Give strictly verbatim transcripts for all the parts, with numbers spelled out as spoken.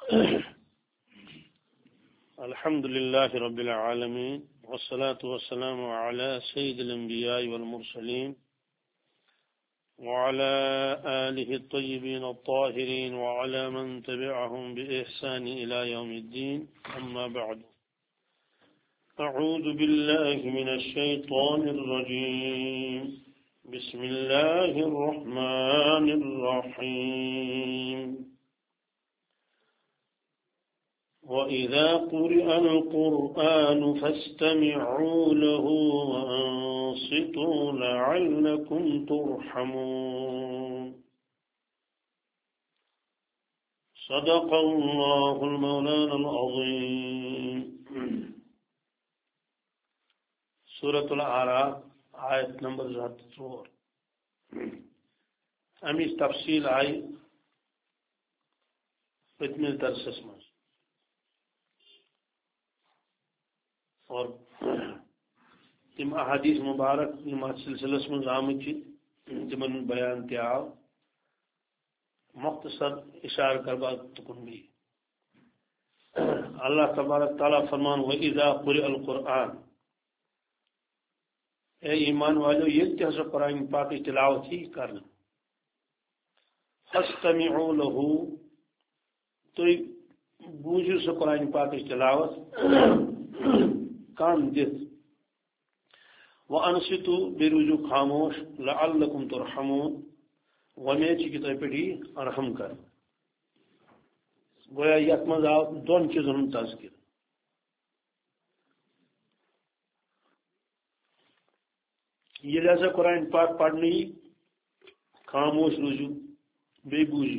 الحمد لله رب العالمين والصلاة والسلام على سيد الأنبياء والمرسلين وعلى آله الطيبين الطاهرين وعلى من تبعهم بإحسان إلى يوم الدين. أما بعد، أعوذ بالله من الشيطان الرجيم. بسم الله الرحمن الرحيم. وَإِذَا قُرِئَ الْقُرْآنُ فَاسْتَمِعُوا لَهُ وَأَنصِتُوا لَعَلَّكُمْ تُرْحَمُونَ. صدق الله المولانا العظيم. سورة الأعراف آیت نمبر زٕ ژور. امیچ تفصیل آئی پتمس درسس مز اور تم احادیث مبارک یم ات سلسلس من آمت تمن بیان تہ آو. مختصر اشارہ کربا تکن بھی. اللہ تبارک تعالیٰ فرمان وَإِذَا قُرِئَ الْقُرْآنُ، اے ایمان والو یہ تہ قرآن پاک تلاوت ہی کرنا. فَاسْتَمِعُوا لَهُ، تو بوجھو سو قرآن پاک تلاوت کان دت. وَأَنصِتُوا، بیروجو خاموش. لَعَلَّكُمْ تُرْحَمُونَ، ومید کہ تہ پہ رحم کر. گویا یت مز آو دون چیزن تذکر. یہ لہذا قرآن پاک پڑھنے خاموش روزو بے بوجھو.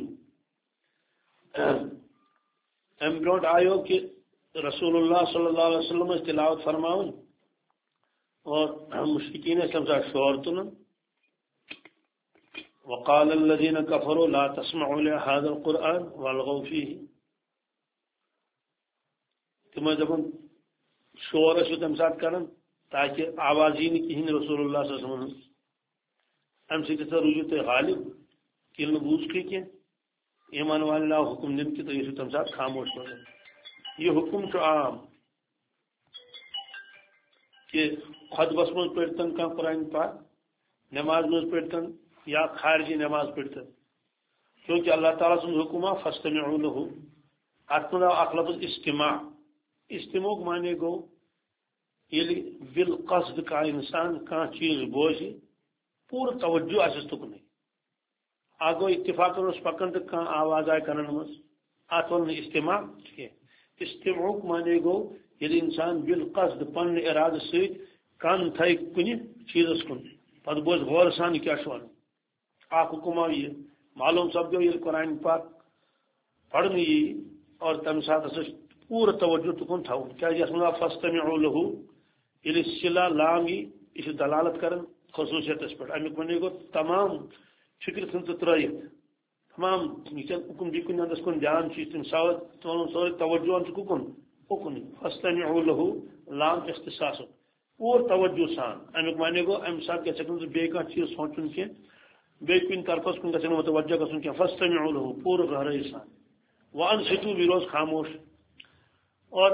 ام برونٹ آیو کہ رسول اللہ صلی اللہ علیہ وسلم تلاوت فرماؤن اور مشرکین اسلام سے شور تلن. وقال الذين كفروا لا تسمعوا لهذا القرآن والغوا فيه. تم جب شور اس تم ساتھ کرن تاکہ آواز ہی نہیں کہیں رسول اللہ صلی اللہ علیہ وسلم ام سے کتا رجوع تے غالب کل بوجھ کے کیا ایمان واللہ حکم دن کی تو یہ تم ساتھ خاموش ہو جائے. یہ حکم تو عام کہ خطبس مز پڑھتن کان قرآن پاک، نماز مز پڑھتن یا خارجی نماز پڑھتن، کیونکہ اللہ تعالیٰ سن حکم فاستمعوا له. اتنا اخ لفظ استماع. استماع مانے گو یلی بالقصد کا انسان کان چیز بوزی پور توجہ آسس تکن. آگو اتفاق روز پکن تو کان آواز آئے کنن مز اتون استماع. استماع مانے گو یلی انسان بالقصد پن اراد سیت کان تھائی کنی چیزس کن پتہ بوز غور سان کیا شوان. آخ حکم آئی معلوم سپدو یہ قرآن پاک پڑھنی اور تمہ سات پور توجہ تکن تھون. کیا یس مزا فاستمعوا له یلی صلہ لام یہ دلالت کرن خصوصیت پہ. امیک ون گو تمام فکر ثن ترائت تمام حکم دی کن اندس کن جان چیز تم سوت سوری توجہ ان کن اکن. فاستمعوا له لام اختصاص پور توجہ سان. امیک مانے گو ام سات کیا سکن بے کان چیز سوچن کی بے کن طرفس کن گھن متوجہ گھن کی. فاستمعوا له پور گہرائی سان. وانصتوا بیروز خاموش. اور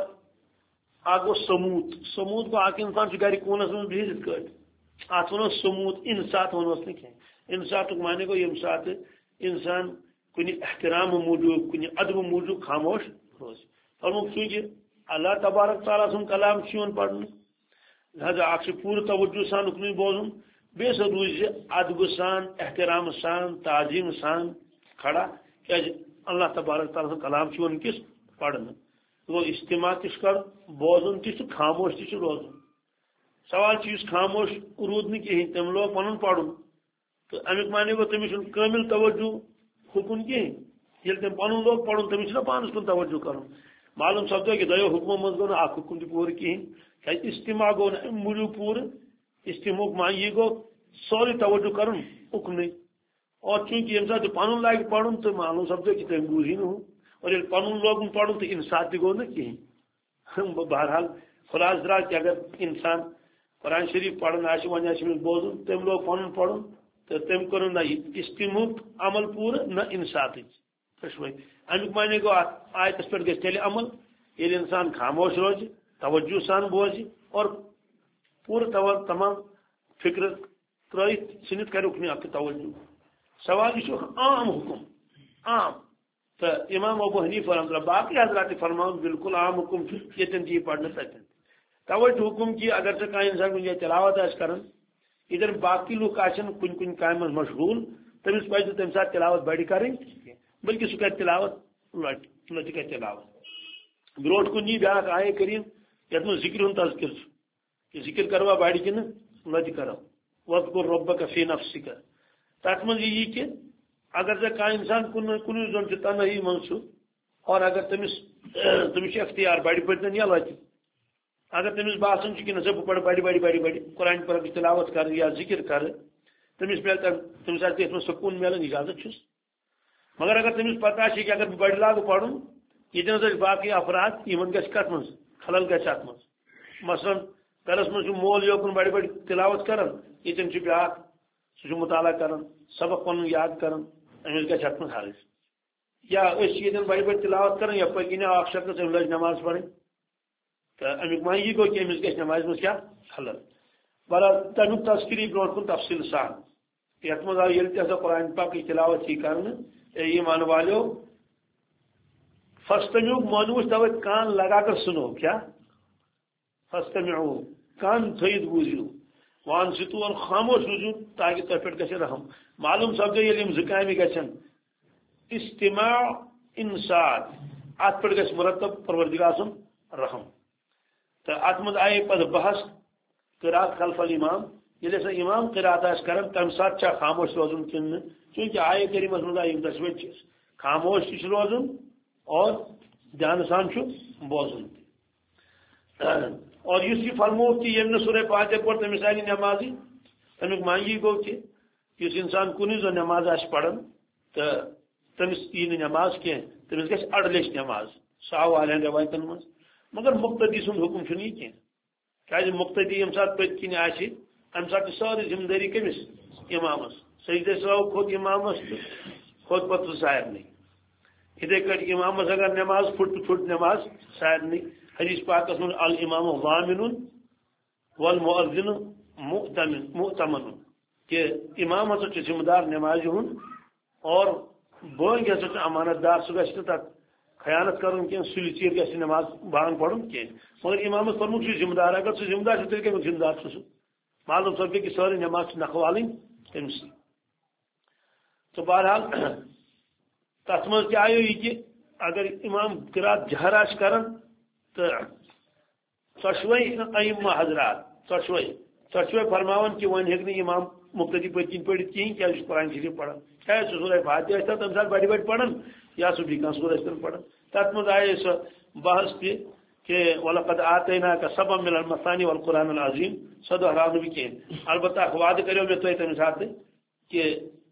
آگو سموت. سموت کو آک انسان گھر کونس من بہت کٹ ات ونو سموت. انسات ونوس نا کی. انسات مانے گو یم سات انسان کن احترام موجود کن ادب موجود خاموش روز. فرموک چونکہ اللہ تبارک تعالیٰ سن کلام چون پڑھن لہذا اخ پور توجہ سان اکنی بوزن بیس روز ادب سان احترام سان تعظیم سان کھڑا کیا اللہ تبارک تعالیٰ سن کلام چون کس پڑھن. وہ استماع تش کر بوزن تہ خاموش تہ روزن. سوال چیز خاموش رود نہیں کہیں تم لوگ پن پڑھن تو امیک مانے گو تمس کامل توجہ حکم کہیں. یل تم پن لوگ پڑھن تمس پانس کن توجہ کرن. معلوم سپدو کہ دو حکم مز گو اخ حکم تہ پور کہیں. استماع گو نا موجود پور. استماع مان یہ گو سوری توجہ کرن اکن. اور چونکہ یم سات پن لاگ پڑھن تو معلوم سپدو کہ تم بوزی نہ اور یل پن لوگن پڑھن تو انسات تہ گو نا کہیں. بہرحال خلاص درا کہ اگر انسان قرآن شریف پڑھن آس ون آس بوزن تم لوگ پن پڑھن تو تم کر نہ استماع عمل پور نہ انسات. دشوئی امیک معنی گو آیتس پہ گھس تیل عمل یل انسان خاموش روز توجہ سان بوزِ اور پورا تمام فکر ترائت ثنت کرک نی توجہ سوال یہ عام حکم عام تو امام ابو حنیفہ رحمۃ اللہ باقی حضرات فرماؤں بالکل عام حکم یتن جی پڑھنے تتن توجہ حکم کی اگر سے کہیں انسان کن تلاوت آس کرن ادھر باقی لوگ آن کن کن کام مشغول تمس پہ تمہ سات تلاوت بڑ کریں بلکہ سہ کر تلاوت لٹ لٹ کر تلاوت بروٹ کن یہ بیاکھ آئے کریم یت من ذکر ہند تذکر کہ ذکر کروا بڑ کن لٹ کرو وذکر ربک فی نفسک تک من یہ کہ اگر سے کھانا انسان کن کن زون سے تنہائی من اور اگر تمس تمس اختیار بڑ پتن یا لت اگر تمس باسان کہ نسا بہ پڑھ بڑی بڑی بڑی بڑی قرآن پاک تلاوت کر یا ذکر کر تمس مل تمہ سات تم سکون ملان اجازت چھس مگر اگر تمس پتہ کہ اگر بہ بڑ لاگ پڑھن یہ باقی افراد ان گھس کت من خلل گھس ات من مثلا گرس من مول یوکن بڑی بڑی تلاوت کران یہ بیاا سہ مطالعہ کران سبق پن یاد کران امس گھس ات من حرض یا یہ بڑی بڑی تلاوت کران یا پہ کن اخ شخص ام لج نماز پڑھیں تو امیک معنی یہ گو کہ امس گھس نماز من کیا خلل بہرحال تمیک تذکری برو کن تفصیل سان یت من آو یل تہ قرآن پاک تلاوت ہی کرنے ایمان والو فاستمیعوا مانوس تو کان لگا کر سنو کیا فاستمیعوا کان تھید بوزیو وان ستو اور خاموش روزو تاکہ تہ پہ گھس رحم معلوم سپدے یل زکامہ گھن استماع انصات ات پہ گھس مرتب پروردگار سن رحم تو ات مز آئے پہ بحث قرات خلف الامام یل سا امام قرات آس کران تمہ سات چھ خاموش روزن کن چونکہ آئے کریمس مز آئی دشوئی چیز خاموش تہ روزن اور دھیان سان بوزن اور اس یہ فرمو کہ یم سورہ فاتحہ پڑھ تمس آئی نمازی تمیک معنی گو کہ اس انسان کن زو نماز آس پڑھن تو تمس یہ نماز کی تمس گھس اڑ لچ نماز سا والن روایتن من مگر مقتدی سند حکم چھ یہ کی مقتدی یم سات پت کن آہ ام سات ساری ذمہ داری کمس امامس سجدے سو کھوت امامس کھوت پتہ سارے اتھے کٹ امامس اگر نماز پھٹ پھٹ نماز سارے حدیث پاکس من الامام ضامن والمؤذن مؤتمن مؤتمن کہ امام ہسا ذمہ دار نماز ہند اور بانگ ہسا امانت دار سہ گھس تک خیانت کرن کی سلی چیر گھس نماز بانگ پڑھن کی مگر امامس فرموک ذمہ دار اگر سہ ذمہ دار تیل کم ذمہ دار سہ معلوم سپدے کہ ساری نماز نکھوالن تمس تو بہرحال تر مز تہ آئو یہ کہ اگر امام قرات جہر آس کران تو ژۄشوے ائمہ حضرات ژۄشوے ژۄشوے فرماون کہ ون ہیکہ امام مقتدی پت کن پڑھ کہین کیا قرآن شریف پڑھان چاہے سہ سورہ فاتحہ ٲسۍتن تمہ سات بڑی بڑی پڑھان یا سہ بیٚیہِ کانٛہہ سورہ ٲسۍتن پڑھان تتھ مز آئے سہ بحث تہ کہ وَلَقَدْ آتَيْنَاكَ سَبْعًا مِنَ الْمَثَانِي وَالْقُرْآنِ الْعَظِيمِ سہ دہراو نہٕ بہٕ کینٛہہ البتہ اکھ وعدٕ کریو مےٚ تۄہہِ تمہِ ساتہٕ کہ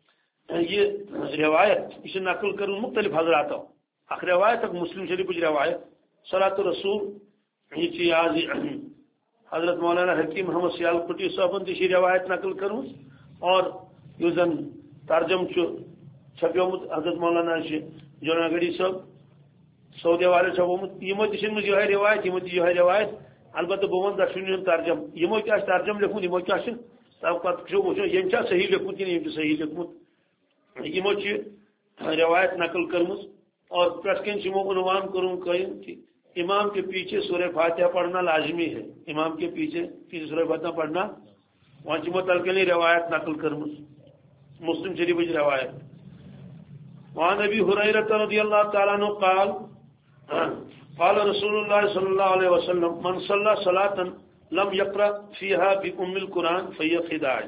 یہ روایت یہ نقل کرن مختلف حضراتو اخ روایت اک مسلم شریف روایت صلاۃ الرسول یہ آج حضرت مولانا حکیم محمد سیال کٹی صاحبن تھی روایت نقل کرم اور اس زن ترجم چھپیومت حضرت مولانا جوناگڑی صاحب سعودی والے چھپومت یمو تہ یہ روایت یمو تہ یہ روایت البتہ بہ ون دشوین ترجم یمو کیا ترجم لکھمت یمو کیا تب پتہ وچھو یم چھا صحیح لکھمت کن یم صحیح لکھمت یمو روایت نقل کرم اور پرت کن عنوان کروں قائم کہ امام کے پیچھے سورہ فاتحہ پڑھنا لازمی ہے امام کے پیچھے پیچھے سورہ فاتحہ پڑھنا وہاں چمو تلکلی روایت نقل کرم مسلم شریف روایت وہاں نبی ہریرہ رضی اللہ تعالیٰ عنہ قال قال رسول اللہ صلی اللہ علیہ وسلم من صلی صلاۃ لم یقرأ فیہا بأم القرآن فہی خداج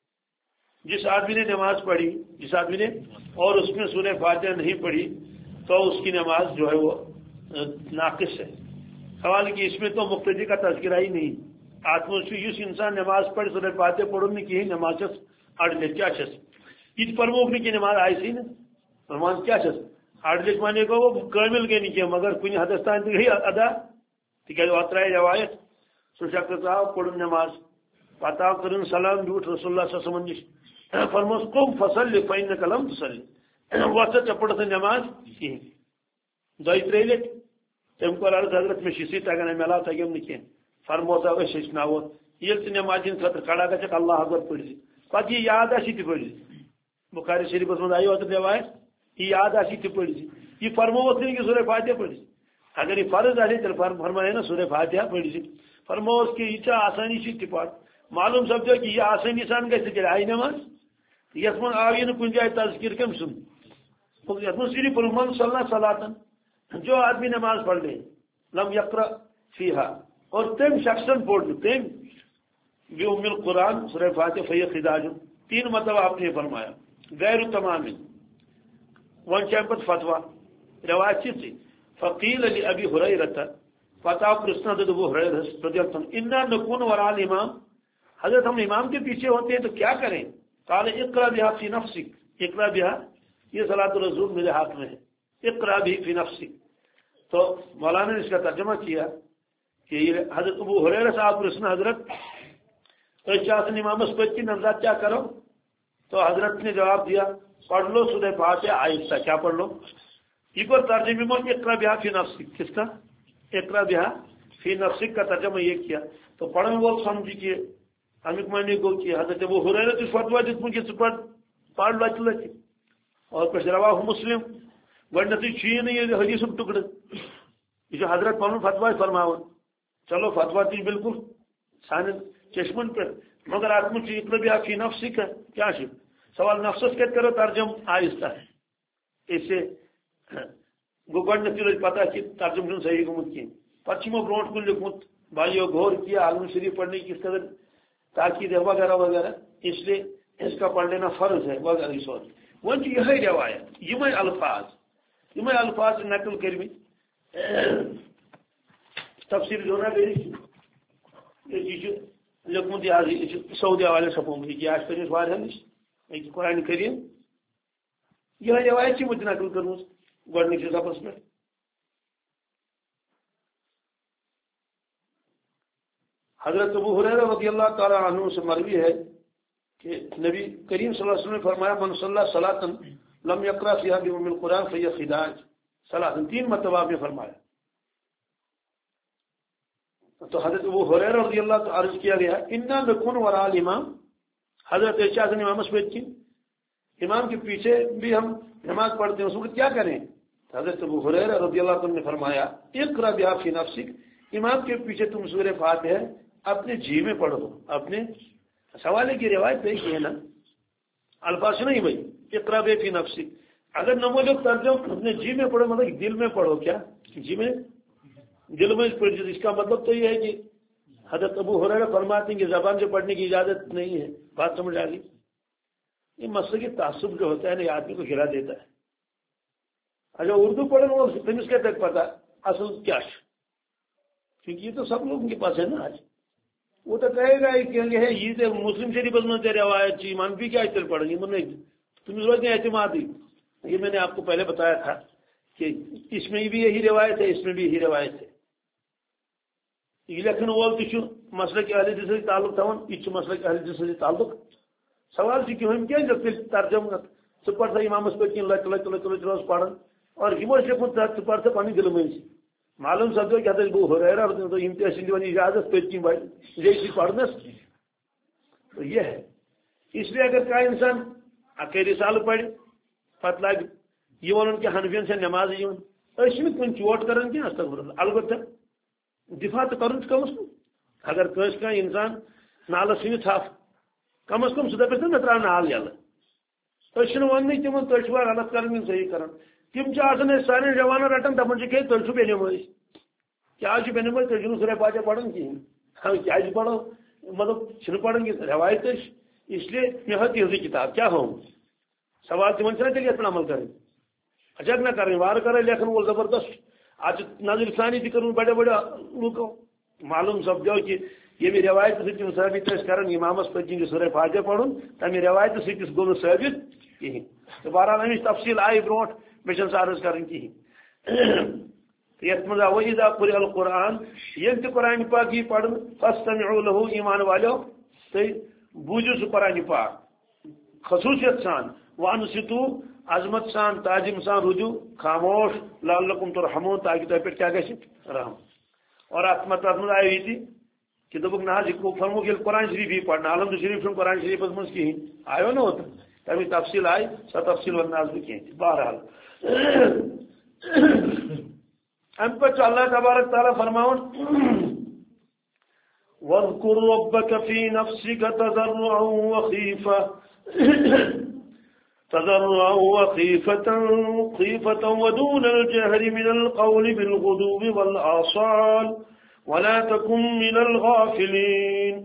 جس آدمی نے نماز پڑھی جس آدمی نے اور اس میں سورہ فاتحہ نہیں پڑھی تو اس کی نماز جو ہے وہ ناقص ہے سوال کہ اس میں تو مقتدی کا تذکرہ ہی نہیں آتم اس انسان نماز پڑھ سورہ فاتحہ پڑھو نہیں کہ نماز اڑ لے کیا چس یہ پرموک نہیں کہ نماز آئی سی نا نماز کیا چس اڑ لے مانے کو وہ کامل گئی نہیں کیا مگر کن حدس تان گئی ادا تک اوترائے روایت سو شخص آو پڑھ نماز پتہ آو کرن سلام بیوٹ رسول اللہ صلی اللہ علیہ وسلم نش فرموس قم فصلی فإنک لم تصلی وقت چپڑ سے نماز کہین دئی ترے لٹ تم کور عرض حضرت میں شیسی تگان ملا تگم نی فرموتا اس ہچنو یل ٹھیک نماز ہند خاطر کھڑا گھک اللہ اکبر پڑھ پتہ یہ یاد آسی تہ پڑھ بخاری شریفس من آئی اوتر روایت یہ یاد آسی تہ پڑھ یہ فرموت نہیں کہ سورہ فاتحہ پڑھ اگر یہ فرض آئے تیل فرمائے نا سورہ فاتحہ پڑھ فرموس کہ یہ آسانی سے تہ پڑھ معلوم سپدو کہ یہ آسانی سان گھر تیل آئی نماز یس من آو یہ کن جائے تذکر کم سن یت من صرف من صلی صلاتن جو آدمی نماز پڑھ لے لم یقرأ فیہا اور تم شخصن پڑھ تم بھی ام القرآن سورہ فاتحہ فیہ خداج تین مطلب آپ نے فرمایا غیر تمام ون چمپت فتوا روایت تھی فقیل علی ابی ہریرہ فتح پرسنا دے ابو ہریرہ رضی اللہ عنہ انا نکون وراء الامام حضرت ہم امام کے پیچھے ہوتے ہیں تو کیا کریں قال اقرا بها فی نفسک اقرا بها یہ صلاۃ الرسول میرے ہاتھ میں ہے اقرا بھی فی نفسک تو مولانا نے اس کا ترجمہ کیا کہ حضرت ابو ہریرہ صاحب پرسنا حضرت تو چاہتے امامس پہ کی نماز کیا کرو تو حضرت نے جواب دیا پڑھ لو سورہ فاتحہ آہستہ کیا پڑھ لو یہ پر ترجمے میں اقرا بها فی نفسک کس کا اقرا بها فی نفسک کا ترجمہ یہ کیا تو پڑھنے والے سمجھی کہ امیک معنی کو کہ حضرت ابو ہریرہ تو فتوا دیت کہ پڑھ پڑھ لچ لچ اور پھر رواہ مسلم گۄڈنیتھٕے چھُ یہِ نہٕ یہِ حدیثُک ٹُکڑٕ یہ چھُ حضرت پنُن فتوا فرماوان چلو فتوا تہِ بالکل سانٮ۪ن چشمن پہ مگر اتھ منٛز چھُ اقرا بها فی نفسک کیا چھُ سوال نفسس کتہِ کرو ترجم آہستہ اس سے گو گۄڈنیتھٕے لٔج پتہ کہ ترجم چھُنہٕ صحیح گوٚمُت کینٛہہ پتہٕ چھُ یِمو برونٛٹھ کُن لیوٗکھمُت بھائیو غور کیا عالم شریف پڑھنے کی کس قدر تاکید ہے وغیرہ وغیرہ اس لیے اس کا پڑھ لینا فرض ہے وغیرہ سوچ ون یہ روایت یہ الفاظ یہ الفاظ نقل کرم تفسیر جو یہ لیکمت یہ سعودی حوالے سپومت یہ آج پہ واریاہ نش یہ قرآن کریم یہ روایت مت نقل کرم گۄڈنِکِس صفس پہ حضرت ابو ہریرہ رضی اللہ تعالی عنہ سے مروی ہے کہ نبی کریم صلی اللہ علیہ وسلم نے فرمایا من صلی صلاۃ لم یقرأ فیہا بأم القرآن فہی خداج صلاۃ تین مرتبہ آپ نے فرمایا تو حضرت ابو ہریرہ رضی اللہ تعالی عرض کیا گیا انا نکون وراء الامام حضرت ارشاد نے امام بیت کی امام کے پیچھے بھی ہم نماز پڑھتے ہیں اس وقت کیا کریں حضرت ابو ہریرہ رضی اللہ عنہ نے فرمایا اقرأ بها فی نفسک امام کے پیچھے تم سورہ فاتحہ اپنے جی میں پڑھو اپنے سوالے کی روایت دیکھی ہے نا الفاظ نہیں بھائی اقرا بها فی نفسک اگر نمو لوگ ترجم اپنے جی میں پڑھو مطلب دل میں پڑھو کیا جی میں دل میں پڑھ اس کا مطلب تو یہ ہے کہ حضرت ابو ہریرہ فرماتے ہیں کہ زبان سے پڑھنے کی اجازت نہیں ہے بات سمجھ آ گئی یہ مسئلہ کی تعصب جو ہوتا ہے نا یہ آدمی کو گرا دیتا ہے اچھا اردو پڑھنے وہ تمس کے تک پتا اصل کیا کیونکہ یہ تو سب لوگوں کے پاس ہے نا آج وہ تو کہے گا کہ یہ تو مسلم شریف میں روایت چی منفی کیا تیل پڑھیں گے من تم روز اعتماد ہی یہ میں نے آپ کو پہلے بتایا تھا کہ اس میں بھی یہی روایت ہے اس میں بھی یہی روایت ہے یہ لکھن وول تہ مسئلہ کے اہل حدیث تعلق تھوان یہ مسئلہ کے اہل حدیث تعلق سوال سے کیوں کیا جب ترجم ثہ پڑھ سا امامس پہ کن لٹ لٹ لٹ لٹ روز پڑھن اور یہ لیکن ثہ پڑھ سا پنہ دل من معلوم سپدو کہ حضرت ابو ہریرہ یم تہ دِوان اجازت پٔتۍ کِنۍ بیٚیہِ پڑھنس تو یہ ہے اس لیے اگر کانٛہہ انسان اکے رسالہ پڑھ پتہ لگ یہ ون کہ حنفین سے نماز یون أسۍ کن چوٹ کران کینٛہہ استغفر اللہ البتہ دفاع تو کرن کم از کم اگر کٲنٛسہِ کانٛہہ انسان نالس ژھٕنہِ تھپھ کم از کم سُہ دپٮ۪س نا مےٚ ترٛاو نال یلہٕ أسۍ چھِنہٕ وننٕے تِمن تُہۍ چھِوا غلط کران یِم صحیح کران تم آسان سارے جوان رٹان دپان کہ تیل چھو بے نماز کیا بے نماز تیل چھو سورہ فاتحہ پڑھان کہین ہاں کیا پڑھو مطلب چھ پڑھان کی روایت اس لیے مے ہو تہذی کتاب کیا ہو سوال تمن چھنا تیل یتھ عمل کریں اچھا نہ کریں وار کرے لیکن وہ زبردست آج نظر ثانی تہ کرن بڑے بڑے لوکو معلوم سپدو کہ یہ روایت سی ثابت کران امامس پہ کن سورہ فاتحہ پڑھن تمہ روایت سی گو نا ثابت کہین تو بہرحال امچ تفصیل آئی برونٹ مے چھن عرض کرن کہین یتھ مز وَإِذَا قُرِئَ الْقُرْآنُ ییٚلہِ تہِ قرآن پاک یی پڑھن فَاسْتَمِعُوا لَهُ ایمان والو تُہۍ بوٗزِو سُہ قرآن پاک خصوصیت سان وانصتوا عظمت سان تعظیم سان رجوع خاموش لعلکم ترحمون تاکہ تہ پہ کیا گژھِ رحم اور ات مت آئی تھی کہ دبک نہ فرموک یل قرآن شریف ہی پڑھنا علم شریف چھُنہٕ قرآن شریف مز کہین آیو نا اوتر تمی تفصیل آئی سا تفصیل ونہ بہ کہین بہرحال ام پہ اللہ تبارک تعالیٰ فرماؤن واذكر ربك في نفسك تضرعا وخيفة تضرعا وخيفة خيفة ودون الجهر من القول بالغدو والآصال ولا تكن من الغافلين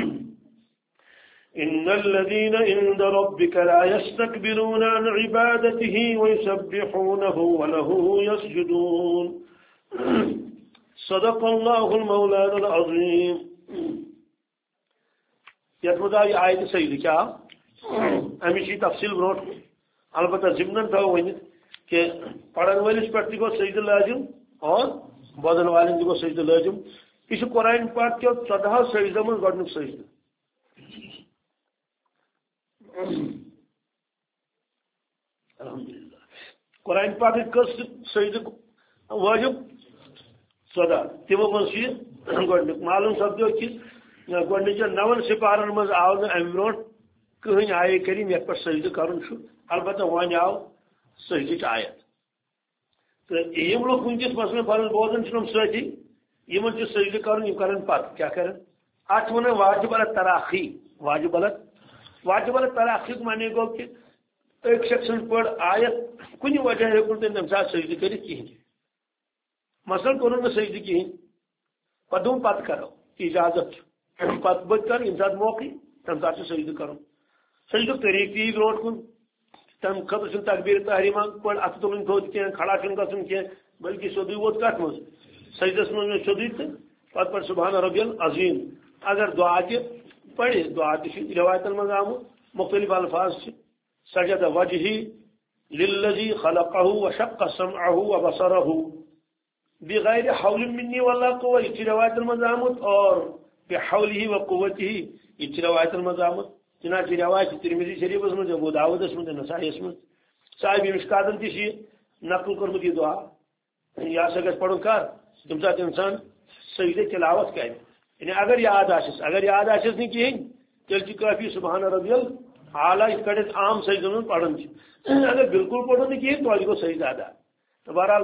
إن الذين عند ربك لا يستكبرون عن عبادته ويسبحونه وله يسجدون صدق الله المولانا العظيم. يتمدى آية سيدي کیا امی تفصیل برو البتہ ضمن تھو ونت کہ پڑھن ولس پہ گو سجد لازم اور بوزن والن تہ گو سجد لازم یہ قرآن پاک کے ژۄدہو سجدو من گۄڈنیُک سجدٕ الحمدللہ قرآن پاک کس سجد واجب ژۄدہ تمو من گۄڈنیُک معلوم سپدو کہ گۄڈنِچن نون سپارن مز آو نہٕ امہِ برونٛٹھ کہین آئے کریم یت پہ سجدہ کرن البتہ ون آو سجدچ آیت تو یم لوگ ونکس مثلاً پن بوزن چم ستی یمن چھ سجدہ کرن کرن پتہ کیا کرن ات ون واجب التراخی واجب الت واجب التراخی معنی گو کہ ایک شخص پڑ آیت کن وجہ ہوں تم سات سجدہ کر کہین مثلاً کور نا سجدہ کہین پہ دم پتہ کرو اجازت پتہ بت کر یم سات موقع تم سات سجدہ کرو سجدہ طریقہ تی برو کن تم خطر چھ تکبیر تحریمہ پڑ ات تلن تھوت کی کھڑا چھ گھن کی بلکہ سیودی ووت کت مز سجدس مز سیودی تو پتہ پڑ سبحان ربی العظیم اگر دعا تہ پڑھ دعا تہ روایتن مز آمت مختلف الفاظ سجد وجہی للذی خلقہ وشق سمعہ وبصرہ بغیر حول منی ولا قوہ یہ روایتن مز آمت اور بحولہ وقوتہ یہ روایتن مز آمت چنانچہ روایت ترمذی شریف من ابو داود من نسائی من صاحب مشکاتن تہ نقل کورمت یہ دعا یہ ہسا گھس پڑھن کر تم سات انسان سجدہ تلاوت کر یعنی اگر یاد آسس اگر یاد آسس نی کہین تیل چھ کافی سبحان ربی اعلیٰ اس کڑ عام سجدہ من پڑھن اگر بالکل پڑھن نی کہین تو گو سجدہ ادا تو بہرحال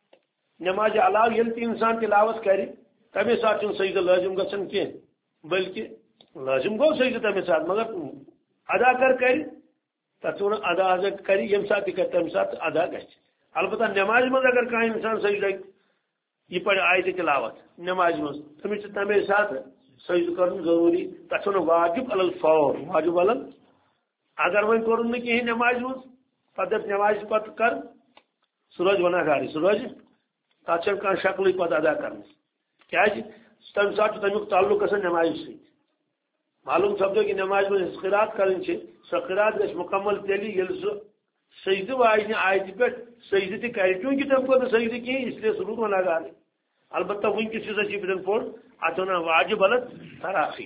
نماز علاوہ یل تہ انسان تلاوت کر تمے سات سجدہ لازم گھن کی بلکہ لازم گو سجدہ تمے سات مگر ادا کر کر تک ادا کر یم سات کر تمہ سات ادا گھر البتہ نماز مز اگر کھانا انسان سجدہ یہ پڑھ آیت تلاوت نماز مز تمس تمے سات سجدہ کرن ضروری تک واجب الفور واجب ال اگر ون کور کہین نماز مز پتہ نماز پتہ کر سہ روز گناہ گار سہ روز تک کھانا شکل پتہ ادا کرنے کیا تمہ سات تمیک تعلق گھان نماز سی معلوم سپدو کہ نماز میں قرات کرن سہ قرات گھس مکمل تیلی یل سہ سجدہ واجنہ آیت پہ سجدہ تہ کر چونکہ تم کو سجدہ کہیں اس لیے سہ روز گناہ گار البتہ ونکس چھ پور ات ونان واجب الت تراخی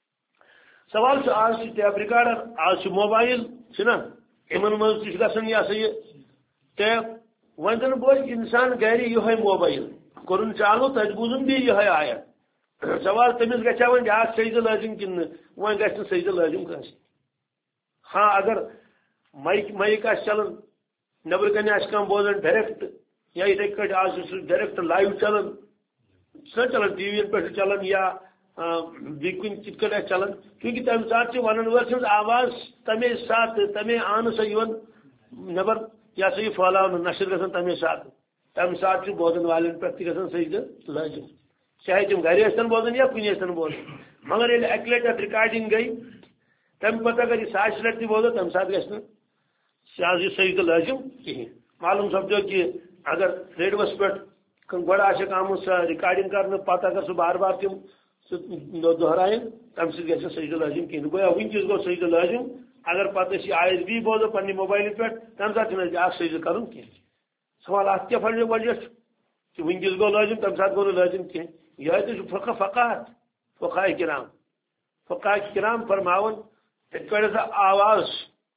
سوال سے آج ٹیپ ریکارڈر آج موبائل چھنا ان مز تہ گھان یہ سا یہ ٹیپ ون زن بوز انسان گھر یہ موبائل کورن چالو تت بوزن بی یہ آیت سوال تمس گھا ون بیاکھ سجدہ لازم کن ون گھس سجدہ لازم کٲنٛسہِ ہاں اگر مائک مائک آس چلان نبر کن آس کم بوزان ڈائریکٹ یا اتھے کٹ آج ڈائریکٹ لائیو چلان سہ چلان ٹی وی پہ چلان یا بیٚیہِ کُنہِ تِتھ کٲٹھۍ آسہِ چلان کیونکہ تمہِ ساتہٕ چھِ ونن وٲلۍ سٕنٛز آواز تمے ساتہٕ تمے آنہٕ سۄ یِوان نٮ۪بر یہ ہسا یہ پھہلاونہٕ نشر گژھان تمے ساتہٕ تمہِ ساتہٕ چھُ بوزن والٮ۪ن پٮ۪ٹھ تہِ گژھان سجدٕ لٲزِم چاہے تم گھر ٲسۍتن بوزان یا کُنہِ ٲسۍتن بوزان مگر ییٚلہِ اکہِ لٹہِ اتھ رِکارڈنگ گٔے تمہِ پتہٕ اگر یہ ساسہِ لٹہِ تہِ بوزو تمہِ ساتہٕ گژھِ نہٕ سیاض یہ سجدہ لازم کہین معلوم سپدو کہ اگر ریڈیوس پہ گوڑ آسک آمت سہ ریکارڈنگ کرنے پتہ اگر سہ بار بار تم دہرائن تمہ سۭتۍ گژھِ سجدہ لازم کہین گویا ونکس گو سجدہ لازم اگر پتہ یہ آیس بی بوزو پنہ موبائل پہ تمہ ساتھ چھُنہٕ اَسہِ سجدہ کرن کہین سوال ات کیا فرض وجہ کہ ونکس گو لازم تمہ ساتہٕ گو نہٕ لازم کہین یہ تہ چھُ فقہ فقاہت فقہاء کرام فقہاء کرام فرماون یِتھ پٲٹھۍ ہسا آواز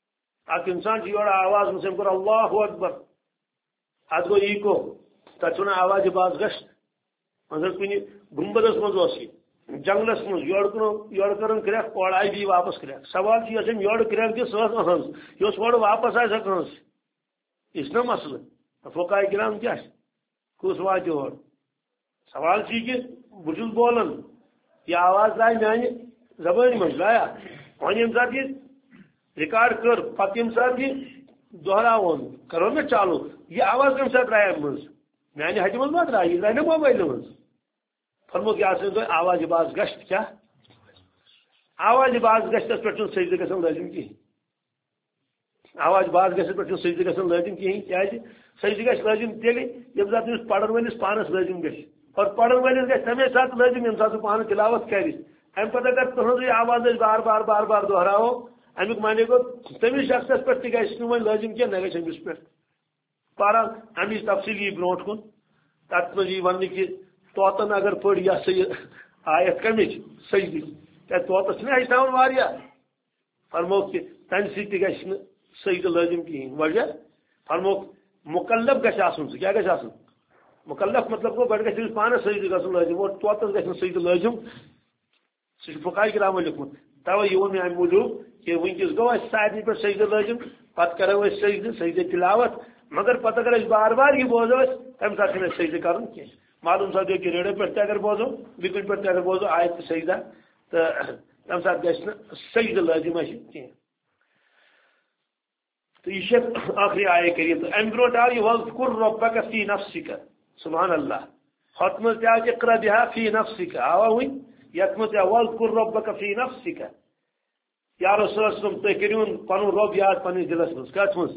اک انسان یور آواز مسلم کر اللہ اکبر ات گو ایکو تک آواز باز گشت مگر کن گنبدس مز جنگلس مز یور کن یور کرن کریک اور آئی دی واپس کریک سوال یہ یور کریک دی سہ اہم یہ اور واپس آئے سکن یہ نا مسئلہ فقائے کرام کیا کس وات اور سوال یہ کہ بہت بولان یہ آواز درائے میانہ زبان مز دریا وۄنۍ ییٚمہِ ساتہٕ یہِ رِکاڈ کٔر پتہٕ ییٚمہِ ساتہٕ یہِ دہراوُن کرو نا چالو یہ آواز کم ساتھ درائے مز میانہ ہتہِ منٛز ما درائے یہ درائے نا موبائل مز فرمو کہ آسان تۄہہِ آواز باز گشت کیا آواز باز گشتس پہ سجدٕ گژھان لٲزِم کِہیٖنۍ آواز باز گژھس پہ سجدٕ گژھان لٲزِم کِہیٖنۍ کیازِ سجدٕ گژھِ لٲزِم تیٚلہِ ییٚمہِ ساتہٕ تٔمِس پرن وٲلِس پانس لٲزِم گژھِ اور پرن وٲلِس گژھِ تمے ساتہٕ لٲزِم ییٚمہِ ساتہٕ سُہ پانہٕ تلاوت کرِ امہِ پتہٕ اگر تُہنٛز آواز أسۍ بار بار بار بار دہراوو امیُک معنی گوٚو تٔمِس شخصس پٮ۪ٹھ تہِ گژھِ نہٕ وۄنۍ لٲزِم کینٛہہ نہ گژھِ أمِس پٮ۪ٹھ پران امِچ تفصیل یی برونٛٹھ کُن تتھ منٛز یی وننہٕ کہِ طوطن اگر پٔر یہ سا یہ آیت کمچ سجدٕ کیٛازِ طوطس چھِنہ ہیٚچھناوان واریاہ فرموکھ کہ تمہِ سۭتۍ تہِ گژھِ نہٕ سجدٕ لٲزِم کِہیٖنۍ وجہ فرموکھ مکلف گژھِ آسُن سُہ کیٛاہ گژھِ آسُن مکلف مطلب گوٚو گۄڈٕ گژھِ أمِس پانس سجدٕ گژھُن لٲزِم اور طوطس گژھِ نہٕ سجدٕ لٲزِم سُہ چھُ فقہاء کرامو لیوٚکھمُت توے یہِ ووٚن مےٚ امہِ موٗجوٗب کہ وٕنکیٚس گوٚو اَسہِ سارنٕے پٮ۪ٹھ سجدٕ لٲزِم پتہٕ کرو أسۍ سجدٕ سجدٕ تلاوت مگر پتہٕ اگر أسۍ بار بار یہِ بوزو أسۍ تمہِ ساتہٕ چھُنہٕ اَسہِ سجدٕ کرُن کینٛہہ معلوم ساتہٕ کہ ریڈیو پٮ۪ٹھ تہِ اگر بوزو بیٚیہِ کُنہِ پٮ۪ٹھ تہِ اگر بوزو آیت تہٕ سجدہ تہٕ تمہِ ساتہٕ گژھِ نہٕ سجدٕ لٲزِم اَسہِ کینٛہہ تہٕ یہِ چھِ ٲخری آیے کریم تہٕ امہِ برونٛٹھ آو یہِ وَذْکُر رَبَّکَ فی نَفسِکَ سبحان اللہ ہۄتھ منٛز تہِ آو اقرأ بِہا فی نَفسِکَ آوا وٕنۍ یتھ منٛز تہِ آو وَذْکُر رَبَّکَ فی نَفسِکَ یا رسول اللہ صلی اللہ علیہ وسلم تُہۍ کٔرِوُن پنُن رۄب یاد پننِس دِلس منٛز کتھ منٛز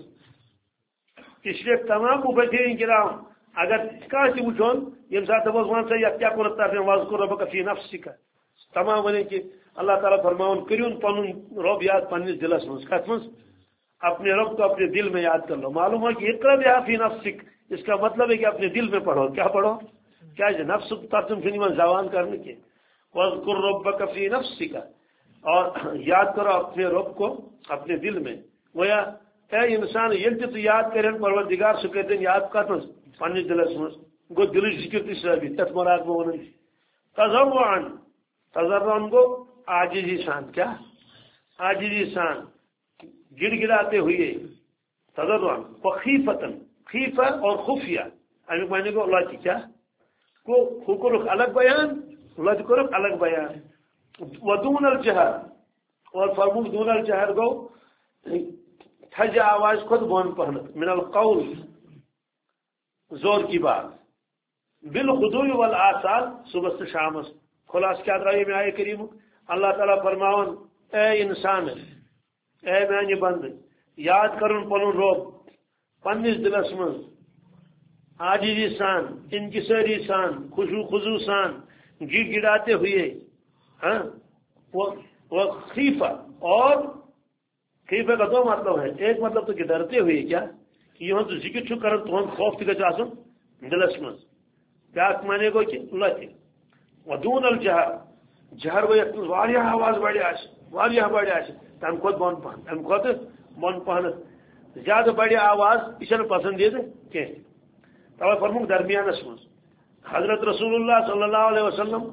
اس لیے تمام مفسرین کرام اگر کانٛہہ تہِ وٕچھون ییٚمہِ ساتہٕ دپوس ون سا یتھ کیٛاہ کوٚرُتھ ترجمہٕ وَذْکُر رَبَّکَ فی نَفسِکَ تمام ونن کہ اللہ تعالیٰ فرماون کٔرِوُن پنُن رۄب یاد پننِس دلس منٛز کتھ منٛز اپنے رب کو اپنے دل میں یاد کر لو معلوم ہو کہ اقرأ بہا فی نفسک اس کا مطلب ہے کہ اپنے دل میں پڑھو کیا پڑھو کیا نفس ترجم سے زبان کرنے کے وَاذْكُرْ رَبَّكَ فِي نَفْسِكَ اور یاد کرو اپنے رب کو اپنے دل میں گویا اے انسان یل تو یاد کریں پروردگار سہ کر یاد کت مز پنس دلس مز گو دل ذکر تہ ثابت تت مراد بہ ون تضرعن تضرعن گو عاجزی سان کیا عاجزی سان گڑ گڑاتے ہوئے تضرعن وخیفتن خیفہ اور خفیہ امیک معنی گو اللہ کی کیا کو حکرک الگ بیان اللہ کرک الگ بیان ودون الجہر اور فرموک دون الجہر گو تھج آواز خود بون پہنت من القول زور کی بات بالخضوع والآصال صبح سے شام خلاص کیا درائے میں آئے کریم اللہ تعالیٰ فرماون اے انسان اے میانی بند یاد کرن پنن رب پنس دلس من عاجزی سان انکساری سان خشوع خضوع سان گڑ گڑاتے ہوئے ہاں وہ خیفہ اور خیفہ کا دو مطلب ہے ایک مطلب تو کہ ڈرتے ہوئے کیا کہ یہ تو ذکر چھو کرن تو ہم خوف تک آسن دلس من کیا مانے گو کہ اللہ تھی ودون الجہر جہر وہ واریاہ آواز بڑی آس واریاہ بڑی آس تم خود بون پہن تم خود بون پہن زیادہ بڑی آواز یہ پسندیدہ کہ تو فرموک درمیانس من حضرت رسول اللہ صلی اللہ علیہ وسلم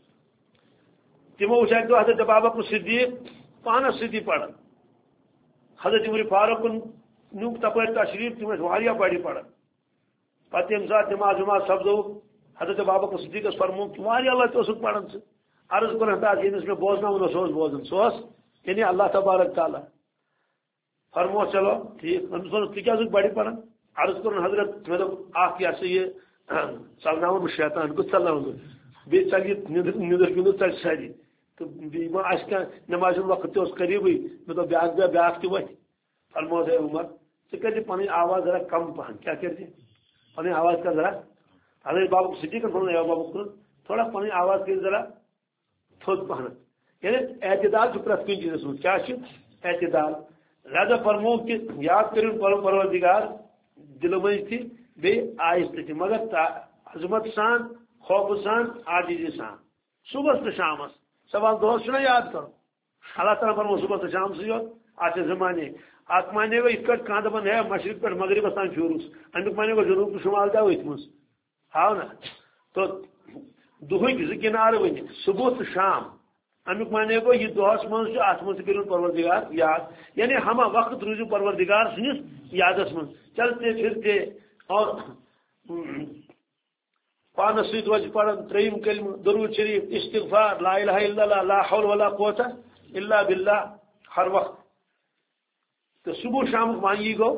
تمو وچھا تو حضرت ابوبکر صدیق پانس ستی پڑھن حضرت عمر فاروق نیوک تپر تشریف تم واریاہ بڑی پڑھن پتہ یم سات نماز نماز سپدو حضرت ابوبکر صدیقس فرموک واریاہ اللہ تو سک پڑھن سے عرض کر ہتا یمس میں بوزنا ون سوس بوزن سوس یعنی اللہ تبارک تعالی فرمو چلو ٹھیک ہم سن تکیا سک بڑی پڑھن عرض کر حضرت میں آخ یا سے یہ چلنا شیطان کو چلنا بی چل ندر گندر چل ساری تو نماز وقت تہ قریبی میں تو بیاکھ بیا بیاکھ تہ وتھ فرمو ہے عمر ثہ کر پنن آواز ذرا کم پہن کیا کر پنن آواز کا ذرا حضرت بابو صدیق فرمو ہے بابو کو تھوڑا پنن آواز کر ذرا تھوت پہن یعنی اعتدال چھ پرت کن چیز کیا چھ اعتدال لہذا فرمو کہ یاد کرن پروردگار دل مز تہ بی آہستہ تہ مگر عظمت سان خوف سان عاجزی سان صبح تو شامس سوال دہس چھ یاد کرو اللہ تعالیٰ فرمو صبح تو شام سے یوت آج زمانے ات مانے گا یہ کھانا دپان ہے مشرق پہ مغربس تان پھیورس امیک مانے گا جنوب تو شمال تہ ات مز آو نا تو دہک زٕ کنارٕ ؤنِتھ صبح تو شام امیک مانے گو یہ دہس مز ات مز کرو پروردگار یاد یعنی ہمہ وقت روزو پروردگار سنس یادس من چلتے پھرتے اور پانس ست روز پڑھن تریم کلم درود شریف استغفار لا الہ الا اللہ لا حول ولا قوت الا باللہ ہر وقت تو صبح شام مانگی گو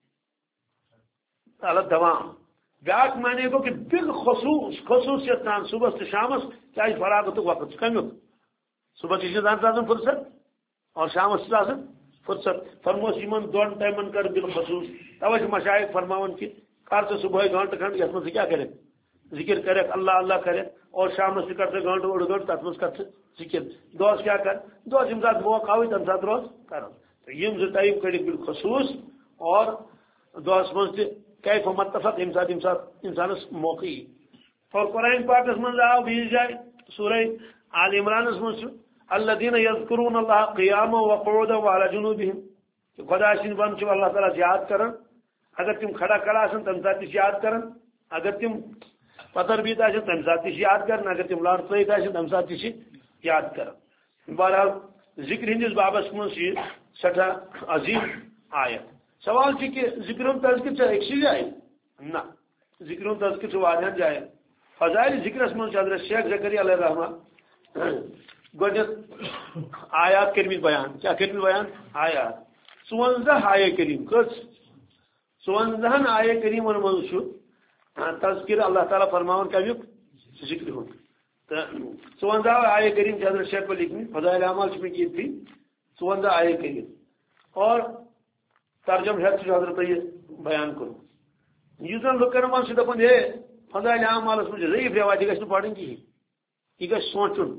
اللہ دوام بیاکھ مانے گو کہ بالخصوص خصوصیت نام صبح سے شامس کیا فراغت وقت کمیک صبح کی آسان فرصت اور شام سے آسان فرصت فرموس یمن دون ٹائمن کر بالخصوص توجہ مشائخ فرماون کہ کر تو صبح گھنٹہ کھنڈ یس من کیا کرے ذکر کرے اللہ اللہ کرے اور شام سے کرتے گھنٹہ اوڑ گھنٹہ تر مز کر ذکر دہس کیا کر دہس یم سات موقع آئی تمہ سات روز کر یم زٕ ٹائم کڑک بالخصوص اور دہس مز تیف متفق یم سات یم سات انسانس موقع ای اور قرآن پاکس من آو بیس جائے سورہ آل عمرانس من الذین یذکرون اللہ قیاما وقعودا وعلی جنوبہم خدا سن بند اللہ تعالیٰ یاد کرن اگر تم کھڑا کھڑا آسن تمہ سات یاد کرن اگر تم پتر بیت آسن تمہ سات یاد کرن اگر تم لار ترٲیِتھ آسن تمہ سات یاد کرن بہرحال ذکر ہندس بابس من سٹھا عظیم آیت سوال کہ ذکر تذکر اکسی جائے نا ذکر تذکر واریاہن جائیں فضائل ذکرس من حضرت شیخ زکریا علیہ الرحمہ گۄڈنیٚتھ آیات کرمت بیان کیا کرمت بیان آیات ژُوَنزاہ آیے کریم کٔژ ژُوَنزاہن آیے کریمن منٛز چھُ تذکر اللہ تعالیٰ فرماون کمیُک ذکر ہُنٛد تہٕ ژُوَنزاہ آیے کریم چھِ حضرت شیخ پہ لکھمٕتۍ فضائل اعمال چھِ مےٚ ییٚتھی ژُوَنزاہ آیے کریم اور ترجم ہیٚتھ چھُ حضرت یہ بیان کوٚرمُت یُس زن لُکن منٛز چھُ دپان ہے فضائل اعمالس منٛز چھِ ضعیٖف رٮ۪واج یہِ گژھِ نہٕ پرٕنۍ کِہیٖنۍ یہ گژھِ سونچُن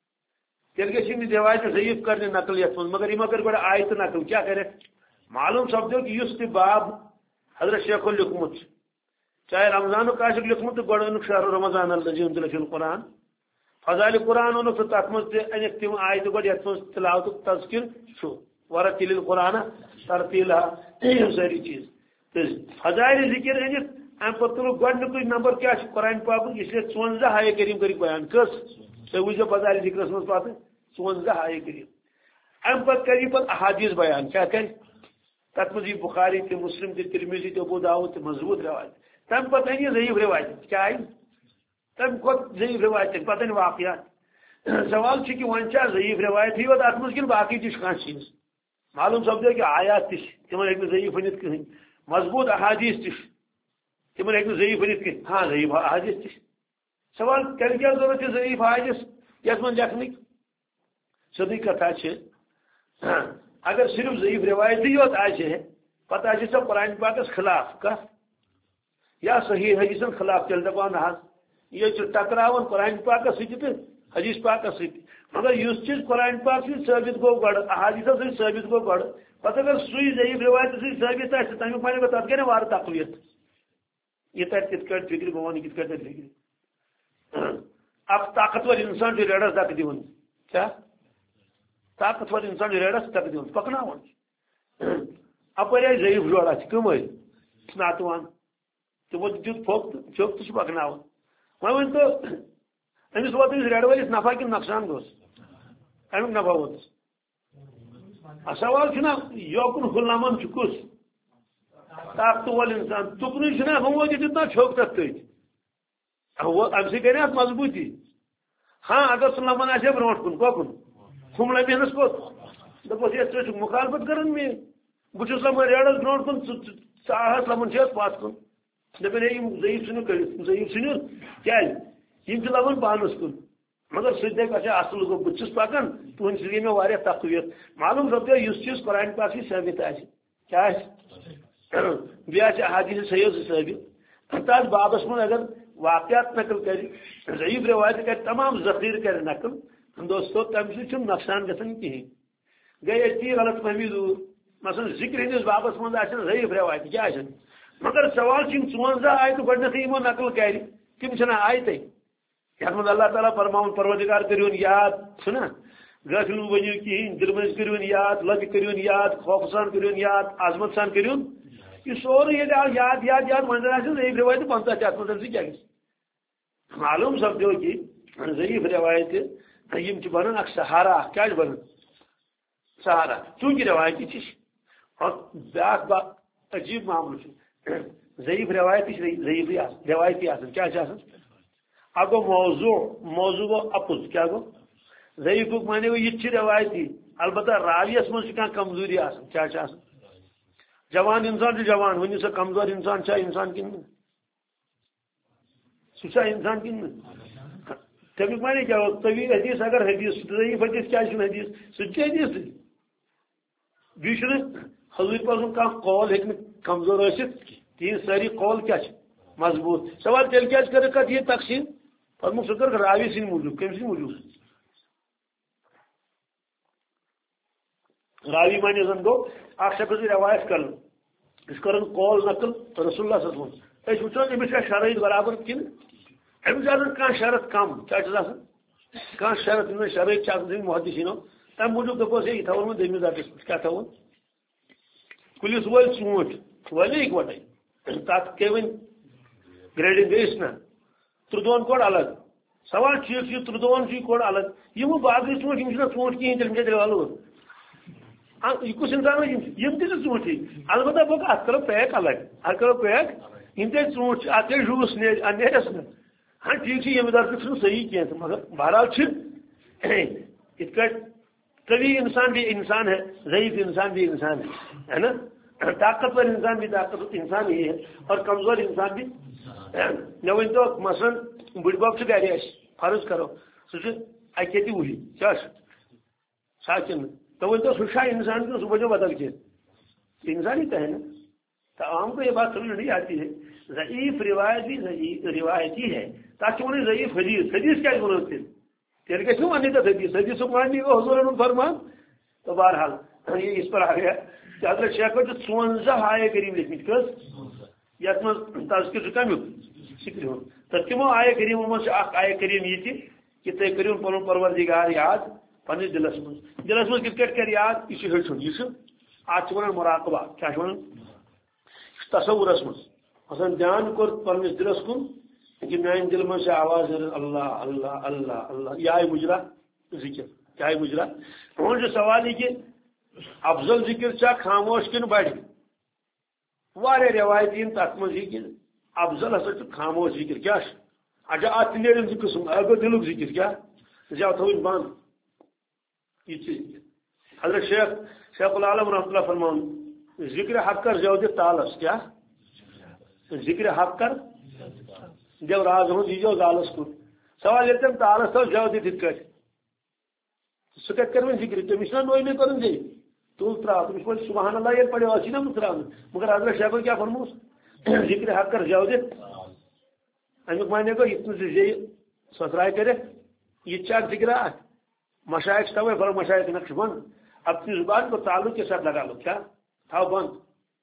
تیل گژھِ یہِ رٮ۪واج ضعیٖف کرنہِ نقل یتھ منٛز مگر یِمو کٔر گۄڈٕ آیہِ تہٕ نقل کیٛاہ کرٮ۪کھ معلوم سپدیو کہ یُس تہِ باب حضرت شیخو لیوکھمُت چھُ چاہے رمضانُک آسیکھ لیوکھمُت تہٕ گۄڈٕ أنِکھ شہر رمضان الذی انزل فیہ القرآن فضائل قرآن اوٚنُکھ تہٕ تتھ منٛز تہِ أنِکھ تِم آیہِ تہٕ گۄڈٕ یتھ منٛز تلاوتُک تذکر چھُ ورتل القرآن ترتیلا یِم سٲری چیٖز تہٕ فضائل ذکر أنِتھ امہ پتہٕ تُلُکھ گۄڈنیُکُے نمبر کیٛاہ چھُ قرآن پاکُک اس لیے ژُوَنزاہ آیے کریم کٔرِکھ بیان کٔژ تُہۍ وٕچھزیو فضائل ذکرس منٛز پتہٕ ژُوَنزاہ آیے کریم امہ پتہٕ کر یہِ پتہٕ احادیث بیان کیٛاہ کرِ تتھ منٛز یی بخاری تہِ مسلم تہِ ترمذی تہِ ابو داؤد تہِ مضبوط رواج تمہ پتہٕ أنۍ یہِ ضعیٖف رواج کیٛاہ آیہِ تمہِ کھۄتہٕ ضعیٖف رواج تہِ پتہٕ أنۍ واقعات سوال چھُ کہ وۄنۍ چھا ضعیٖف روایتٕے یوت اتھ منٛز کِنہٕ باقٕے تہِ چھُ کانٛہہ چیٖز معلوم سپدیو کہ آیات تہِ چھِ تِمن ہیٚکہِ نہٕ ضعیٖف ؤنِتھ کٕہٕنۍ مضبوط احادیث تہِ چھِ تمن ہیٚکہِ نہٕ ضعیٖف ؤنِتھ کینٛہہ ہاں ضعیٖف احادیث تہِ چھِ سوال کرِ کیٛاہ ضروٗرت چھِ ضعیٖف احادیث یتھ منٛز لیکھنٕکۍ سیٚودُے کتھا چھِ اگر صرف ضعیٖف روایتٕے یوت آسہِ ہے پتہٕ آسہِ سۄ قرآن پاکس خلاف کتھ یا صحیح حدیثن خلاف تیٚلہِ دپان نہ حظ یہِ چھُ ٹکراوان قرآن پاکس سۭتۍ تہٕ حدیث پاکس سۭتۍ مگر یُس چیٖز قرآن پاک سۭتۍ ثٲبت گوٚو گۄڈٕ احادیثس سۭتۍ ثٲبت گوٚو گۄڈٕ پتہٕ اگر سُے ضعیٖف روایتہٕ سۭتۍ ثٲبت آسہِ تمیُک مانے گوٚو تتھ گٔے نہ وارٕ تقویت یہ تر کت کٹ فکر بہٕ ونہٕ کت کٹ تر فکر اکھ طاقتور انسان چھُ ریڈس دکہٕ دِوان کیٛاہ طاقتور انسان چھُ ریڈس دکہٕ دِوان پکناوان اپٲرۍ آیہِ ضعیٖف جوڑا چھِ کٕم ٲسۍ ناتوان تِمو دیُت پھوٚک تہٕ پھیوٚک تہٕ چھُ پکناوان وۄنۍ ؤنۍتو أمِس ووت أمِس ریڈٕ وٲلِس نفع کِنہٕ نۄقصان گوٚس امیُک نفع ووتُس سوال چھُنہ یوکُن ہُلنامن چھُ کُس طاقتہٕ وول انسان تُکنُے چھُنہ ہُم وٲتۍ دیُت نا چھوٚک تتھ تٔتۍ امہِ سۭتۍ گٔے نہ اتھ مضبوٗطی ہاں اگر سُہ لمن آسہِ ہا برونٛٹھ کُن کۄکُن ہُم لمہنس کوٚت دوٚپُس ہے ژٕ چھُکھ مُخالفت کران میٲنۍ بہٕ چھُس لمن ریڈس برونٛٹھ کُن ژٕ ژٕ آہس لمن چھِ حظ پتھ کُن دپان ہے یِم ضعیٖف ژھٕنِو کٔڑِتھ ضعیٖف ژھٕنِو کیٛازِ یِم چھِ لمن پانس کُن مگر سُہ تہِ دپہِ اچھا اصل گوٚو بہٕ چھُس پکان تُہنٛدِ سۭتۍ گٔے مےٚ واریاہ تقویت معلوم سپدیو یُس چیٖز قرآن پاک سۭتۍ ثٲبت آسہِ کیٛاہ آسہِ بیٚیہِ آسہِ احادیث صحیح ثٲبت تتھ بابس منٛز اگر واقعات نقل کرِ ضعیٖف روایت کرِ تمام ذخیرٕ کرِ نقل دوستو تمہِ سۭتۍ چھُنہٕ نۄقصان گژھان کِہیٖنۍ گٔے أتی غلط فہمی دوٗر مثلاً ذکر ہٕنٛدِس بابس منٛز آسن ضعیٖف روایت کیٛاہ آسن مگر سوال چھِ یِم ژُوَنزاہ آیتہٕ گۄڈنیٚتھٕے یِمو نقل کرِ تِم چھِنہ آیتٕے یتھ منٛز اللہ تعالیٰ فرماوُن پروردگار کٔرۍہوٗن یاد چھُنہ غافل ونیو کہین دل مز کرون یاد لب کرون یاد خوف سان کرون یاد عظمت سان کرون یہ سورے یہ یاد یاد یاد منظر آ ضعیف روایت پنچہ ات مجھے کیا معلوم سپدو کہ ضعیف روایت یم بنان اخ سہارا کیا بنان سہارا چونکہ روایتی اور بیاکھ با عجیب معاملہ ضعیف روایتی ضعیف روایتی آسان کیا اب گو موضوع موضوع گو اپز کیا گو ضعیف مانے گو یہ روایتی البتہ راویس من کمزوری آسان کیا آسان جوان انسان جوان ونی سا کمزور انسان چاہ انسان کن سا انسان کن تمیک مانے کیا طویل حدیث اگر حدیث ضعیف حدیث کیا حدیث سچ حدیث بیچ حضور پاک کم قول ہیکن کمزور ثت تین ساری قول کیا مضبوط سوال تیل کیا کر کت یہ تقسیم فرمو سہ کر راوی سن موجود کم سن موجود راوی مانے زن گو اخ شخص روایت کر اس کرن قول نقل رسول اللہ صلی اللہ علیہ وسلم اس وچھو امس کا شرائط برابر کن امس آسان کان شرط کم کیا آسان کان شرط ان شرائط چاہتے محدثینو تم موجود دپوس یہ تھون دمی دس کیا تھون کلس ول ژوٗنٛٹھ ولے اکوٹے تک کہ ون گریڈنگ گیس نا تردون کوڑ الگ سوال ٹھیک یہ تردون چی کوڑ الگ یہ باقی ژوٗنٛٹھۍ یم چھِ ژوٗنٛٹھ کہین تیل کیا ولو یہ کس انسان یم تہ ژوٗنٛٹھی البتہ بہٕ اتھ کرو پیک الگ اتھ کرو پیک یم تیل ژوٗنٛٹھ اتھ تیل جوس نیرس نا ہاں ٹھیک یہ دار تہ صحیح کینٛہہ مگر بہرحال ات کٹ قوی انسان بھی انسان ہے ضعیف انسان بھی انسان ہے نا طاقتور انسان بھی طاقتور انسان ہی ہے اور کمزور انسان بھی مے ون تو مثلاً بڑ بب سے گھر فرض کرو سہ اکی وہی کیا سا کن تو ون تو سہ انسان کن سہ بجو بدل کے انسان ہی تو ہے نا تو عام کو یہ بات سمجھ نہیں آتی ہے ضعیف روایت بھی روایتی ہے تاکہ انہیں ضعیف حدیث حدیث کیا بولو تیل کیسے مانی تھا حدیث حدیث مانی کو حضور نے فرمان تو بہرحال یہ اس پر آ گیا کہ حضرت شیخ جو ژونزہ آئے کریم لکھمت کس یت من تذکر کمیک ذکر ہو تو تمو آئے کریم من سے اخ آئے کریم یہ کہ تھی کرو پن پروردگار یاد پنس دلس من دلس من کت کٹ کر یاد یہ ہٹن یہ ات ونان مراقبہ کیا ونان تصورس من مثلا دھیان کور پنس دلس کن کہ میان دل من سے آواز اللہ اللہ اللہ اللہ یہ آئے مجرا ذکر کیا آئے مجرا ہوں جو سوال یہ کہ افضل ذکر چا خاموش کن بڑھ واریاہ روایتین تک من یہ کہ افضل ہسا خاموش ذکر کیا اچھا ات نیرن زٕ قسم اگر دلک ذکر کیا زیادہ تھوین بند یہ حضرت شیخ شیخ العالم رحمۃ اللہ فرمان ذکر حق کر زیو دے تالس کیا ذکر حق کر دیو راز ہوں دیجو زالس کو سوال یہ تم تالس تو زیو دے تت کٹ سہ کت کر ذکر تمس نا نوئی میں کرن دے تو ترا تمس پہ سبحان اللہ یہ پڑھو اسی نا ترا مگر حضرت شیخ کیا فرموس ذکر حق کر زیو دے امیک مانے کو اتنا سے سسرائے کرے یہ چاک ذکر ہے مشائق توے فرق مشائق نقش بند اپنی زبان کو تعلق کے ساتھ لگا لو کیا تھا بند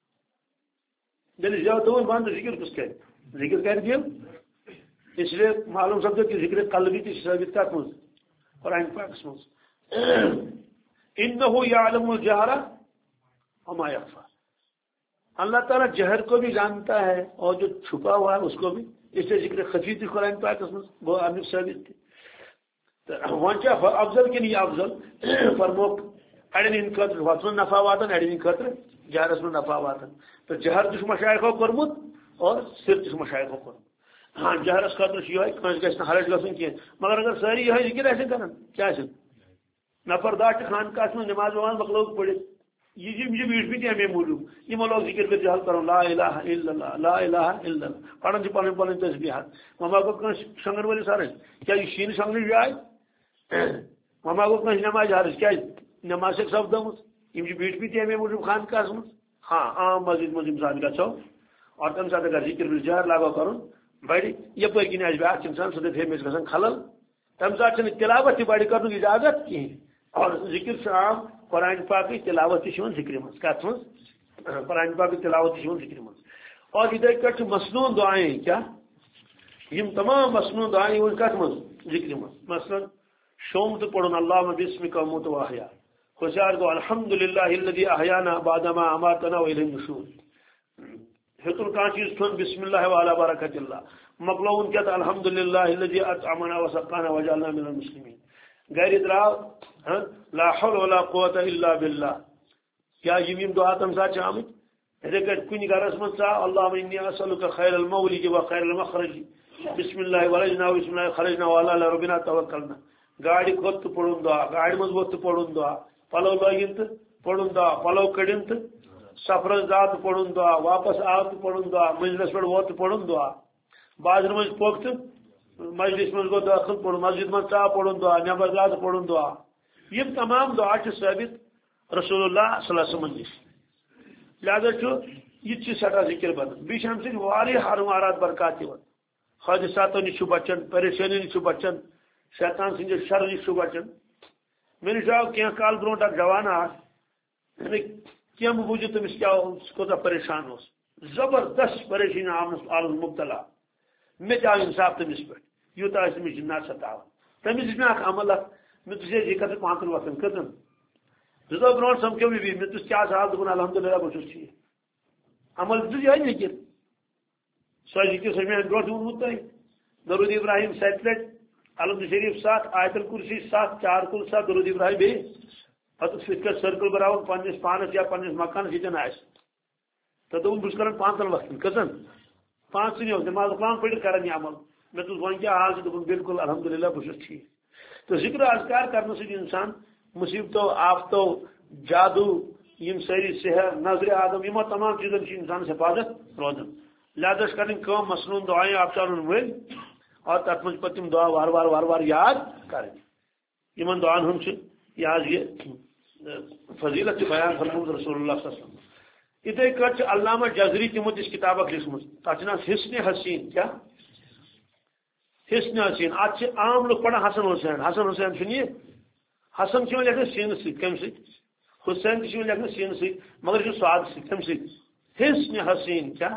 دل زیو تو بند ذکر کس کے ذکر کر دیا اس لیے معلوم سب کہ ذکر قلبی کی ثابت کا کون قرآن پاک میں انه يعلم الجهر وما يخفى اللہ تعالیٰ جہر کو بھی جانتا ہے اور جو چھپا ہوا ہے اس کو بھی اس سے ذکر خفی تھی قرآن پاک میں وہ امر ثابت تھی وہاں کیا افضل کی نہیں افضل فرموک اڑین ان خطر وطن نفع واتن اڑین ان خطر جہرس میں نفع واتن تو جہر تش مشایخو کرمت اور سر تش مشایخو کرمت ہاں جہرس خطر یہ کنس گھس حرج گھن کی مگر اگر ساری یہ ذکر ایسے کرن کیا نفر دار خان کا نماز وماز مکلوگ پڑے یہ بیٹ بھی امی موجود یہ لوگ ذکر کر جہل کرو لا الہ الا اللہ لا الہ الا اللہ پڑھن سے پن پن تسبیحات مما کو کن شنگن والی سارے کیا یہ شین شنگن جائے مما کو کن نماز حرج کیا نماز سے سب دم یہ بیٹ بھی امی موجود خان کا ہاں عام مسجد مجھے مثال گھو اور تم ساتھ اگر ذکر جہر لاگو کرن بڑی یہ پہ کن بیاکھ انسان سو تھمس گھن خلل تم سات تلاوت تہ بڑی کرن اجازت کہیں اور ذکر عام قرآن پاک کی تلاوت ذکر من کت من قرآن پاک کی تلاوت ذکر من اور ادھر کٹ مصنون دعائیں کیا یہ تمام مصنون دعائیں کت من ذکر من مثلا شوم تو پڑھن اللہم بسمک اموت و احیا خوشیار گو الحمدللہ الذی احیانا بعد ما اماتنا و الیہ النشور ہتن کان چیز کھن بسم اللہ وعلی برکت اللہ مقلون کہتا الحمدللہ الذی اطعمنا وسقانا وجعلنا من المسلمین غیر دراو لا حول ولا قوت الا باللہ کیا یم دعا تم ساتھ آمت اتھے کٹ کن گرس من سا اللہم انی اسألک خیر المولج و خیر المخرج بسم اللہ ولجنا بسم اللہ خرجنا وعلی ربنا توکلنا گاڑی کھوت تو پڑھن دعا گاڑی مز ووت تو پڑھن دعا پلو لگن تو پڑھن دعا پلو کڑن تو سفرس دا تو پڑھن دعا واپس آو تو پڑھن دعا مجلس پہ ووت تو پڑھن دعا بازر مز پوک تو مجلس مز گو داخل پڑھن مسجد من ژاو پڑھن دعا نبر دا تو پڑھن دعا یہ تمام دعا ثابت رسول اللہ صلی اللہ علیہ وسلم نش لہذا یہ سٹھا ذکر بنان بیس ہم سے ہرمارات برکات حادثاتوں نش بچن پریشانی نش بچن شیطان سند شر نش بچن مے نش آو کی کال برونٹ اک جوان کیم بوجھ تمس کیا کوتا پریشان اس زبردست پریشانی آمس عالم مبتلا مے تہ آو انصاف تمس پہ یوتا تمس جنات ستاو تمس دس اک عمل مے تجھے یہ کتن پانچن وقتن کتن زٕ دۄہ برونٹ سمکھیو مے مے تس کیا حال دپن الحمدللہ بہٕ چھُس ٹھیک عمل دِژ یہے لیکن سۄ ذکر سۄ مےٚ برونٹھ ووٚنمُت تۄہہِ درود ابراہیم سَتہِ لٹہِ الحمد شریف سات آیت الکرسی سات چار کل سات درود ابراہیم بیٚیہِ پتہٕ فِٹ کر سرکل بناوُن پننس پانس یا پننس مکانس ییٚتٮ۪ن آسہِ تہٕ دوٚپُن بہٕ چھُس کران پانژن وقتن کٔژن پانٛژنٕے یوت نٮ۪ماز قرآن پٔرِتھ کران یہِ عمل مےٚ دوٚپُس وۄنۍ کیٛاہ حال چھُ دوٚپُن بالکل الحمدللہ بہٕ چھُس ٹھیک تہٕ ذکر اذکار کرنہٕ سۭتۍ انسان مصیبتو آفتو جادو یم ساری سحر نظر آدم یمو تمام چیزن سے انسان حفاظت روزان لہذا کریں مصنون دعائیں آفشارن ول اور تر مجھ پہ تم دعا وار وار وار وار یاد کریں ان دعان ہم یہ فضیلت بیان فرمود رسول اللہ صلی اللہ علیہ وسلم اتھے کٹ علامہ جزری تمو اس کتاب لکھمت تک حسن حسین کیا حسن حسین ات عام لوگ پڑھا حسن حسین حسن حسین چھ حسن چھ لکھن سین ست کم ست حسین تھی لکھنا سین ست مگر یہ سواد ست کم ست حسن حسین کیا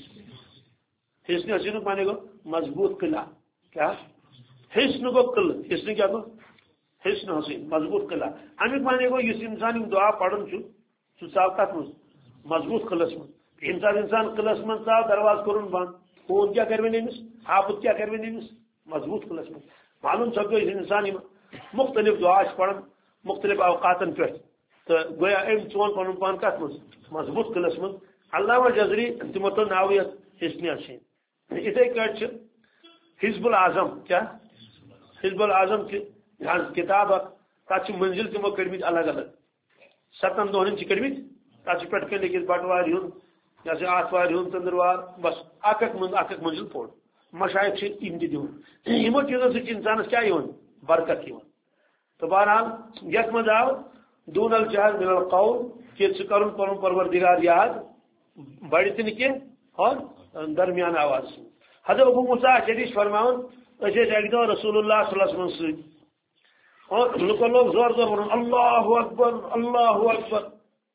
حسن حسین مانے گو مضبوط قلعہ کیا حسن گو قلعہ حسن کیا گو حسن حسین مضبوط قلعہ امیک مانے گو اس انسان دعا پڑھن سہ ثاو کت مز مضبوط قلعس من انسان انسان قلعس من ثاو درواز کورن بند خون کیا کر امس آبد کیا کر امس مضبوط قلعس من معلوم سپدو اس انسان مختلف دعا پڑھن مختلف اوقاتن پہ تو گویا ام چون پن پان کت مز مضبوط قلعس من علامہ جزری تمو تو ناو یت حسن حسین اتھے کٹ حزب العظم کیا حزب العظم کی کتاب تک منزل تمو کڑمت الگ الگ ستن دہن کڑمت تک پہ کن لکھت بٹوار ہن جیسے آتوار ہن ژندروار بس اک اک اک منزل پوڑ مشائق یم تہ دن یمو چیزوں سۭتۍ چھِ انسانس کیا برکت تو بہرحال یت مز آو دون الجہر من القول کہ ثہ کرن پنن پروردگار یاد بڑھ تہ نہ اور درمیان آواز حضرت ابو موسیٰ اشعری فرماون أسۍ ٲسۍ اکہ دۄہ رسول اللہ صلی اللہ علیہ وسلم سۭتۍ اور لوکو لوگ زور زور ونن اللہ اکبر اللہ اکبر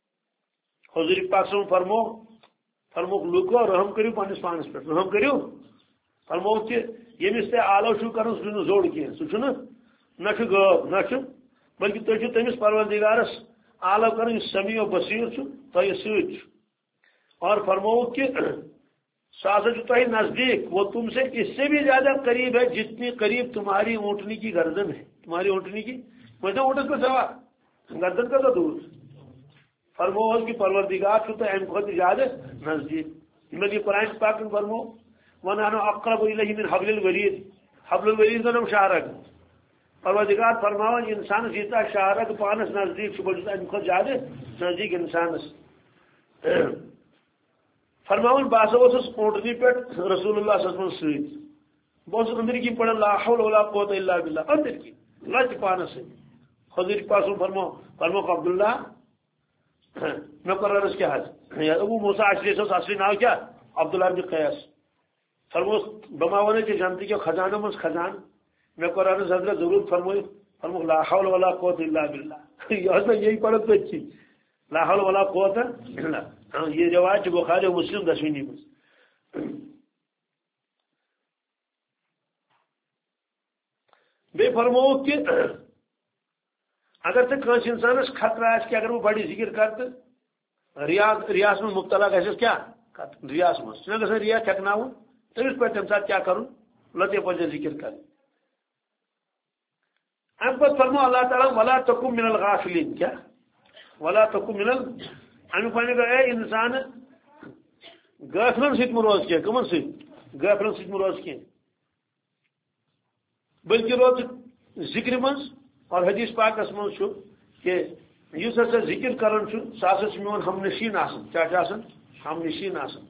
حضور پاک صلی فرمو فرموک لوکو رحم کریو پنس پانس پہ رحم کریو فرموک کہ یمس تہ آلو چھو کرن سہ چھُنہٕ زوٚڑ کینٛہہ سہ چھُنہٕ نہ چھُ غٲب نہ چھُ بلکہ تُہۍ چھِو تٔمِس پروردگارس آلو کرن یُس سمیع و بصیر چھُ تۄہہِ سۭتۍ چھُ اور فرموک کہ ساسا جو تھی نزدیک وہ تم سے اس سے بھی زیادہ قریب ہے جتنی قریب تمہاری اونٹنی کی گردن ہے تمہاری اونٹنی کی مجھے اونٹ کو سوا گردن کا تو دور فرمو کی پروردگار چھو تو ام خود زیادہ نزدیک میں یہ قرآن پاک میں فرمو ونحن اقرب الیہ من حبل الورید حبل الورید کا نام شاہرگ پروردگار فرماو انسان جیتا شاہرگ پانس نزدیک چھو بجتا ام خود زیادہ نزدیک انسانس فرماؤن باسا اس اونٹنی پہ رسول اللہ صلی اللہ علیہ وسلم ست بہت اندر کی پڑھا لا حول ولا قوت الا باللہ اندر کی لچ پانس سے حضور پاس فرمو فرمو عبداللہ میں قرآن کیا حج ابو موسیٰ اشری سے اصلی نام کیا عبداللہ بن قیس فرمو بماونے کے جانتی کے خزانہ مز خزان میں قرآن حضرت ضرور فرموئی فرمو لا حول ولا قوت الا باللہ یہی پڑھت تو اچھی لا حول ولا قوت الا یہ روایت بخاری و مسلم دسویں بے فرمو کہ اگر تو کنس انسانس خطرہ آس کہ اگر وہ بڑی ذکر کر تو ریاض ریاض میں مبتلا گھس کیا ریاض من چھ گھن ریا ٹھکن تمس پہ تمہ سات کیا کرن لطف پہ ذکر کر ام پہ فرمو اللہ تعالیٰ ولا تکم من الغافلین کیا ولا تکم من امی پہ اے انسان غافلن ست روز کی کمن ست غافلن ست روز کی بلکہ روز ذکر من اور حدیث پاکس من کہ اس ہسا ذکر کران سہ میون ہم نشین آسن کیا آسن ہم نشین آسن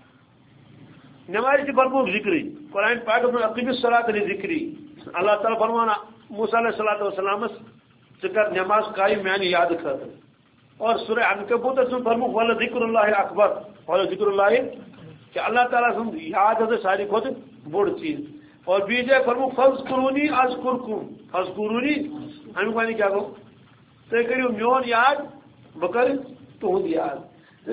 نماز برپور ذکری قرآن پاک میں اقیم الصلاۃ لذکری اللہ تعالیٰ فرمانا موسیٰ علیہ الصلوۃ والسلام ژٕ کر نماز قائم میانہ یاد خاطر اور سورہ عنکبوت میں فرمو ولا ذکر اللہ اکبر ولا ذکر اللہ کہ اللہ تعالیٰ سن یاد ہے ساری کھت بوڑ چیز اور بیچ فرمو فذکرونی اذکرکم فذکرونی امی پانی کیا گو تھی کرو میون یاد بہ کر تہد یاد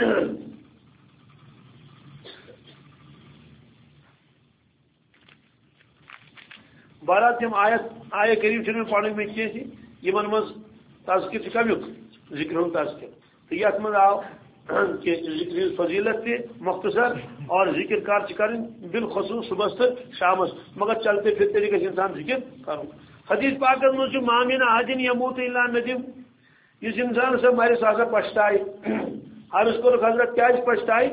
بہرحال تم آیت آئے کریم چھ پڑھ میں کی من مز تذکر کمیک ذکر ہند تذکر تو یت من آو کہ ذکر فضیلت تہ مختصر اور ذکر کار کر بالخصوص صبح تو شام مگر چلتے پھرتے گھس انسان ذکر کرو حدیث پاک مجھ مامین احدین یموت الا ندیم اس انسان سے مارے سا پچھتائے عرض کور حضرت کیا پچھتائے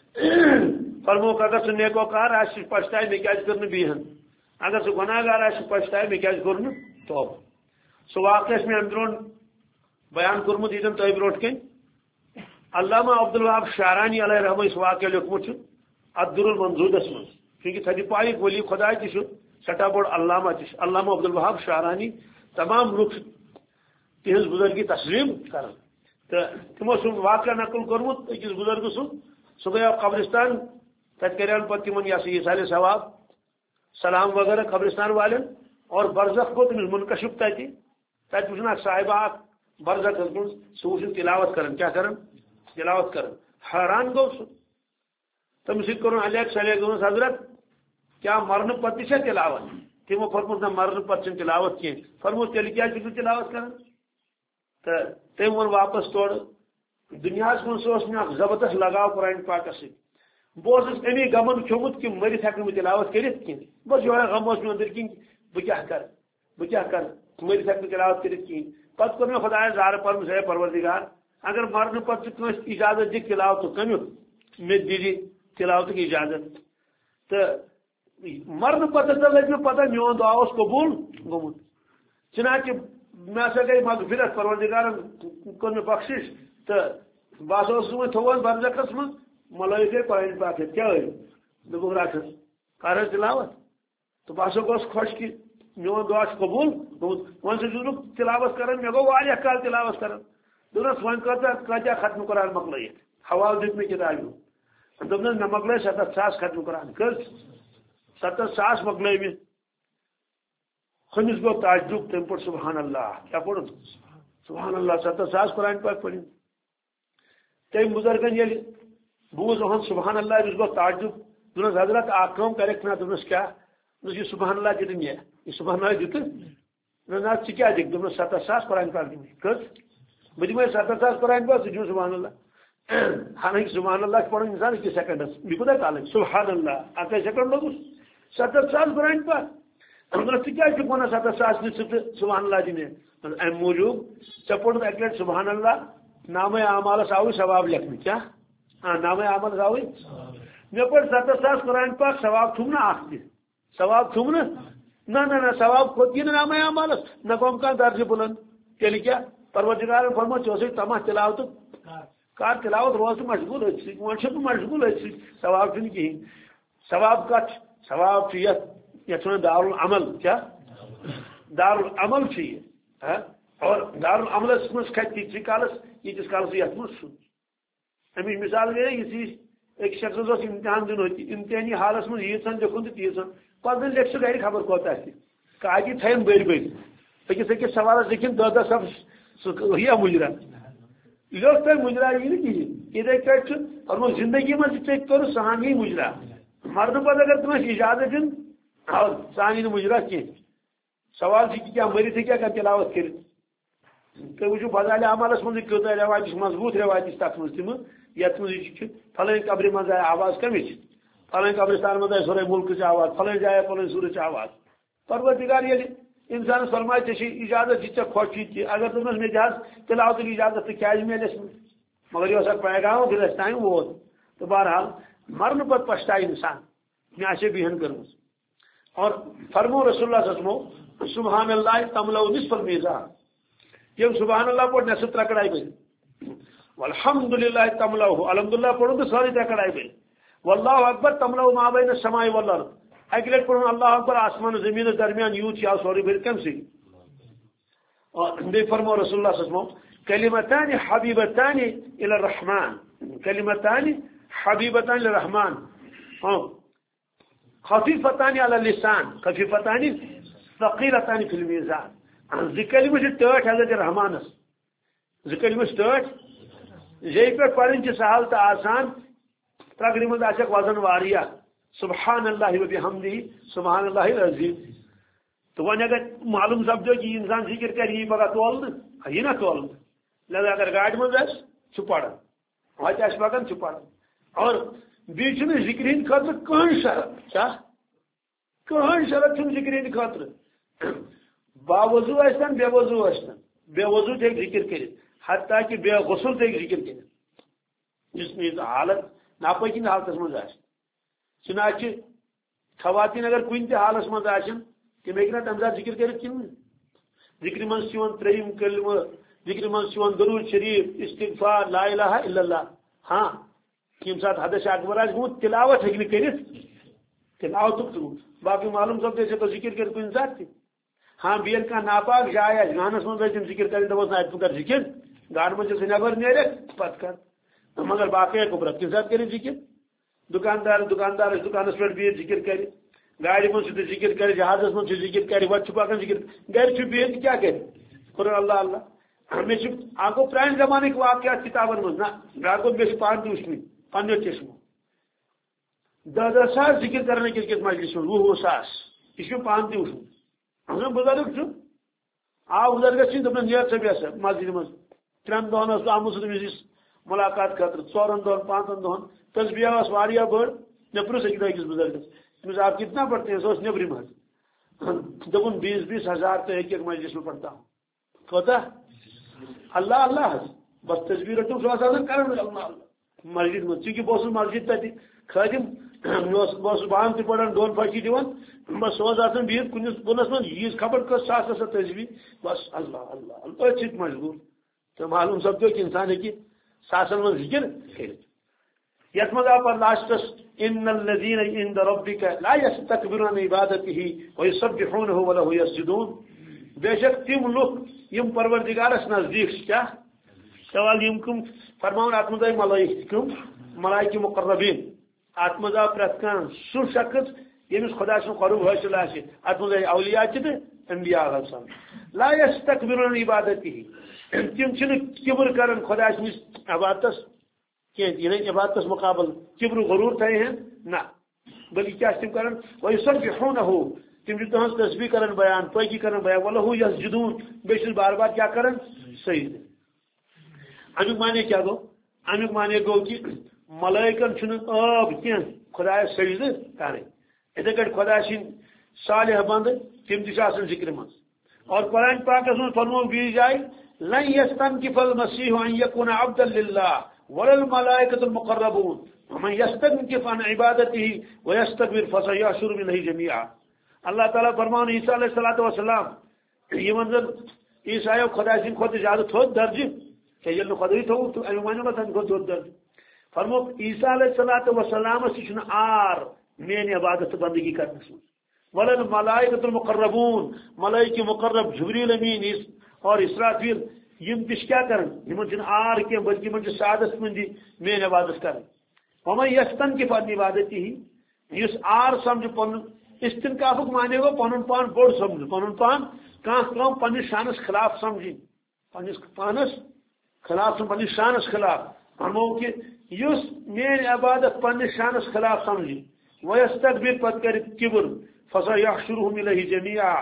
فرمو اگر سہ نیکو کار آس پچھتائے مے کیا کر بیہن اگر سہ گناہ گار آس پچھتائے مے کیا کور توب سہ واقعہ میں ام برو بیان کورمت یہ تہ برو کن علامہ عبدالوہاب شعرانی علیہ رحمہ اس واقعہ لکھمت الدر المنضودس من چونکہ تھدی پائی ولی خدا تہ سٹھا بوڑ علامہ تہ علامہ عبدالوہاب شعرانی تمام لوگ تہذ بزرگی تسلیم کر تمو سن واقعہ نقل کورمت اکس بزرگ سن سہ گیا قبرستان تت کران پتہ تمن یہ یہ سال ثواب سلام وغیرہ قبرستان والن اور برزخ گو تمس منکشف تتہ تت وچن صاحبہ برزخ من سہ وچن تلاوت کران کیا کران تلاوت کران حیران گو سہ تم سی کورن علیہ صلی گوس حضرت کیا مرن پتہ چھ تلاوت تمو فرموت نہ مرن پتہ چھ تلاوت کی فرموت تیل کیا چھ تلاوت کران تو تم ون واپس توڑ دنیا من سوس میں زبردست لگاؤ قرآن پاکس سی بہت امی غمن کھومت کہ مرت ہیکن بہ تلاوت کرت کھین بس یہ غم اس اندر کن بہ کیا کر بہ کیا کر مرت ہیکن تلاوت کرت کھین پتہ کور میں خدا زار پر سے پروردگار اگر مرن پتہ کس اجازت دک تلاوت تو کمیک میں دیجی تلاوت کی اجازت تو مرن پتہ تو لگ میں پتہ میون دعا اس قبول گومت چنانچہ میں سا گئی مغفرت پروردگار کور میں بخشش تو بہت وہ تھوان برزخس من ملائک قرآن پاک کیا دپ رکھ کر تلاوت تو بہت گوس خوش کہ میون دعا قبول گومت ون سا تلاوت کران مے گو واریاہ کال تلاوت کران دس ون کتیا ختم قرآن مکلائت حوالہ دیت مے کتابہ دپنس مے مکلے ستھ ساس ختم قرآن کر ستھ ساس مکلے مے ہمس گو تعجب تم پڑھ سبحان اللہ کیا پڑھ سبحان اللہ ستھ ساس قرآن پاک پڑھ تم بزرگن یل بوز اہم سبحان اللہ امس گو تعجب دپنس حضرت اخ کم کرک نا دپنس کیا دپنس یہ سبحان اللہ دت مے یہ سبحان اللہ دت نا ژٕ کیا دک دپنس ستھ ساس قرآن پاک دم کس بہ دم ستھ ساس قرآن پاک ژٕ سبحان اللہ حالانکہ سبحان اللہ پڑھن انسان اکس سیکنڈس یہ کوتاہ کال سبحان اللہ اکے سیکنڈ لوگس ستھ ساس قرآن پاک ژٕ کیٛازِ چھُکھ ونان ستھ ساس نہ ژٕ تہٕ سبحان اللہ دِ مےٚ امہِ موٗجوٗب ژےٚ پوٚرُتھ اکہِ لٹہِ سبحان اللہ نامے اعمالس آوٕے ثواب لیکھنہٕ کیٛاہ ہاں نامے اعمالس آوٕے مےٚ پوٚر ستھ ساس قرآن پاک ثواب تھوٚم نہ اکھ تہِ ثواب تھوٚم نہ نہ نہ نہ ثواب کھوٚت یہِ نہٕ نامے اعمالس نہ گوٚم کانٛہہ درجہٕ بُلنٛد تیٚلہِ کیٛاہ پروردگارن فرموو ژےٚ اوسُے تماہ تلاوتُک کر تلاوت روز تو مشغول أتھۍ سۭتۍ وۄنۍ چھُس بہٕ مشغول أتھۍ سۭتۍ ثواب چھُنہٕ کِہیٖنۍ ثواب کتھ چھُ ثواب چھُ یتھ یتھ ونان دارالعمل کیا دارالعمل چھ یہ اور دارالعملس مز کھت تیتس کالس یتس کالس یتھ مز چھُ امی مثال گٔے یُس أکِس شخصس اوس امتحان دیُن امتحانی حالس مز ییٖژن لیکھُن تہٕ تیٖژن پتہٕ لیکھ سُہ گرِ خبر کوتاہ آسہِ کاپی تھاین بٔرۍ بٔرۍ أکِس أکِس سوالس لیکھِن دہ دہ صفحہٕ سُہ یا مُجرا لیوٚکھ تۄہہِ مُجرا یی نہٕ کِہیٖنۍ یِتھے کٲٹھۍ چھُ فرموو زندگی منٛز تہِ ژےٚ کوٚرُتھ سُہ ہن یی مُجرا مرنہٕ پتہٕ اگر تِمن اجازت دِن سہ ہن نہٕ مُجرا کینٛہہ سوال سے کیا مرت کیا کر تلاوت کر تھی وچو فضائل عملس من کتنا روایت مضبوط روایت تک من تم یت من فلن قبر من آئی آواز کمچ فلن قبرستان من آئی سورے ملک آواز فلن جائے فلن سورج آواز پروردگار یل انسان فرمائے ٹھیک اجازت یہ ٹھیک خوشی تھی اگر تمہیں مجھے تلاوت اجازت تو کیا میلس مگر یہ سر پیغام دلس تین ووت تو بہرحال مرن پتہ پچھتائے انسان میں آسے بہن کرم اور فرمو رسول اللہ صلی اللہ علیہ وسلم سبحان اللہ تملو نصف المیزان یہ سبحان اللہ پڑھ نصف ترکڑائی گئی والحمد للہ تملو الحمدللہ پڑھوں تو ساری ترکڑائی گئی واللہ اکبر تملو ما بین السماء والارض اکہ لٹ پڑھوں اللہ اکبر آسمان زمین درمیان یوت یا سوری بھر کم سی اور بے فرمو رسول اللہ صلی اللہ علیہ وسلم کلمتان حبیبتان الى الرحمن کلمتان حبیبتان الى الرحمن خفیفتان علی اللسان خفیفتان ثقیلتان فی المیزان ذکر میں ٹٹ حضرت رحمانس ذکر میں ٹٹ یہ پہ پڑھن چھ سہل تو آسان تقریباً آسک وزن واریہ سبحان اللہ و بحمدہ سبحان اللہ العظیم تو ون اگر معلوم سپدو کہ انسان ذکر کر یہ پگہ تول یہ نہ تول لہذا اگر گاڑی من آس پڑھان وتہ آس پکان پڑھان اور بیچ ذکر ہند خاطر کہین شرط کیا کہین شرط ذکر ہند خاطر باوضو آستن بے وضو آستن بے وضو تک ذکر کر حتیٰ کہ بے غسل تک ذکر کر جس میں حالت ناپاکی حالت من آ چنانچہ خواتین اگر کن تہ حالس من آن تم ہیکن تمہ سات ذکر کر ذکر من تریم کلمہ ذکر من درود شریف استغفار لا الہ الا اللہ ہاں یم سات حدث اکبر آس گوت تلاوت ہیکن کرت تلاوت باقی معلوم سب سے تو ذکر کر کن سات تھی ہاں بیل کا ناپاک جائے آس گانس من تم ذکر کر دپس نا اتھ کر ذکر گان من سے نبر نیرک پت کر مگر باقی قبرت کن سات کر ذکر دکاندار دکاندار دکانس پہ بہت ذکر کر گاڑی من سے ذکر کر جہازس من سے ذکر کر وت پکان ذکر گھر بہت کیا کر قرآن اللہ اللہ مے آگو پران زمانہ واقعات کتابن من نا گا گو مے پان تہ وچھن پنو چشمو دہ دہ ساس ذکر کرنے کس کس مجلس میں وہ وہ ساس یہ پان تہ وچھن بزرگ آو بزرگس چھ دپن نیر سا بیسا مسجد من ترین دہن آمت تمس ملاقات خاطر ژورن دہن پانچن دہن تصبیح اس واریاہ بڑ مے پرس أکس بزرگس تمس آپ کتنا پڑھتے ہیں سو نبرم حض دپن بیس بیس ہزار تو ایک ایک مجلس میں پڑھتا ہوں کوتا اللہ اللہ حض بس تصویر رٹو سو کر مسجد من چونکہ بہت مسجد تک خادم بہت بان تہ پڑھان ڈول پھچی دان بس سوز آسان بہت کنس بنس من ییز خبر کس ساس سا تصویر بس اللہ اللہ اللہ چھ مجبور تو معلوم سپدو کہ انسان ہیکہ ساسن من ذکر کرت یت مز آو پہ لاسٹس ان الذین عند ربک لا یستکبرون عن عبادته ویسبحونہ وله یسجدون بے شک تم لوگ یم پروردگارس نزدیک کیا سوال یم کم فرماؤن ات مز آئی ملائکم ملائکہ مقربین ات مز آو پرت کان سہ شخص یمس خدا سن قرب حاصل آسہ ات مز آئی اولیاء تہ انبیاء علیہ السلام لا یستکبرون عن عبادته تم چھ کبر کرن خدا سنس عبادتس کہ یہ عبادت مقابل کبر غرور تھے ہیں نہ بلکہ کیا تم کرن ویسبحونہ تم جو تہذ تسبیح کرن بیان پاکی کرن بیان ولہ یسجدون بیشتر بار بار کیا کرن سجدہ امیک معنی کیا گو امیک معنی گو کہ ملائکن چھن آب کی خدا سجدہ کریں اتھے کٹ خدا سن صالح بند تم تہ ذکر من اور قرآن پاک میں فرمو بیس جائے لن یستنکف المسیح ان یکون عبدا للہ ولا الملائکۃ المقربون ومن یستنکف عن عبادته ویستکبر فسیحشر الیہ جميعا اللہ تعالیٰ فرمان عیسیٰ علیہ الصلوۃ والسلام یہ منظر عیسیٰ خدا سن کھت زیادہ تھوت درجہ کہ یل خدای تھو تو امی معنی مت کھت تھوت درجہ فرمو عیسیٰ علیہ الصلوۃ والسلام سن آر میری عبادت بندگی کرنے سن ولا الملائکۃ المقربون ملائکہ مقرب جبریل امین اور اسرافیل یم تش کیا کرن یمن چھ آر کی بلکہ من سعادت مندی مین عبادت کرن ومن یستنکف عن عبادته یس آر سمجھ پن استنکاف معنی گو پن پان بوڑ سمجھ پن پان کان کام پن شانس خلاف سمجھی پنس پانس خلاف پن شانس خلاف ہمو کہ یس مین عبادت پن شانس خلاف سمجھی ویستکبر پت کر کبر فسیحشرهم الیہ جميعا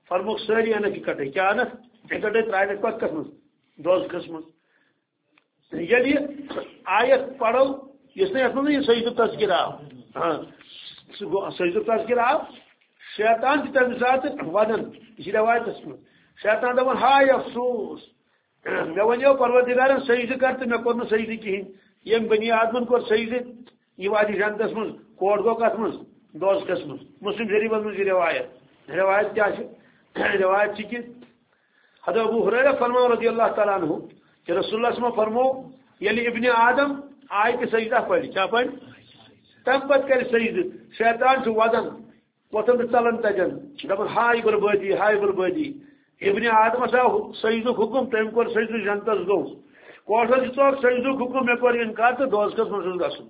فرموک ساری انک اکٹھے کیا انک اکٹھے ترائے پتہ کس من دوزخس من یل آیت پڑھو اس نے اتنا یہ سجدہ تذکر آو ہاں سجدہ تذکر آو شیطان کی تمہ سات ودن یہ روایت من شیطان دپان ہائے افسوس مے ونیو پروردگارن سجدہ کر تو مے کور سجدہ کہین یم بنی آدمن کور سجدہ یہ وادی جنتس من کوٹ گو کت من دوزخس من مسلم شریف من یہ روایت روایت کیا روایت چھ کہ حضرت ابو ہریرہ فرمایا رضی اللہ تعالیٰ عنہ کہ رسول اللہ صلی اللہ علیہ وسلم فرمو یلی ابن آدم آئے کہ سجدہ پڑھ کیا پڑھ تم پت کر سجدہ شیطان چھ ودن وتن چلن تجن دپان ہائے بربادی ہائے بربادی ابن آدم سا سجدہ حکم تم کور سجدہ جنتس گو کوٹس چوک سجدہ حکم مے کور انکار تو دوزخس من گژھن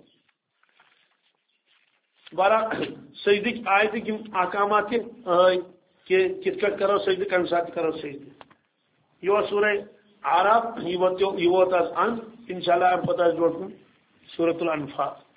بارہ سجدہ آیت کی احکامات کہ کت کٹ کرو سجدہ کم سات کرو سجدہ یہ سورہ اعراف یہ ووت آز ان انشاءاللہ ام پتہ جوڑ سورۃ الانفال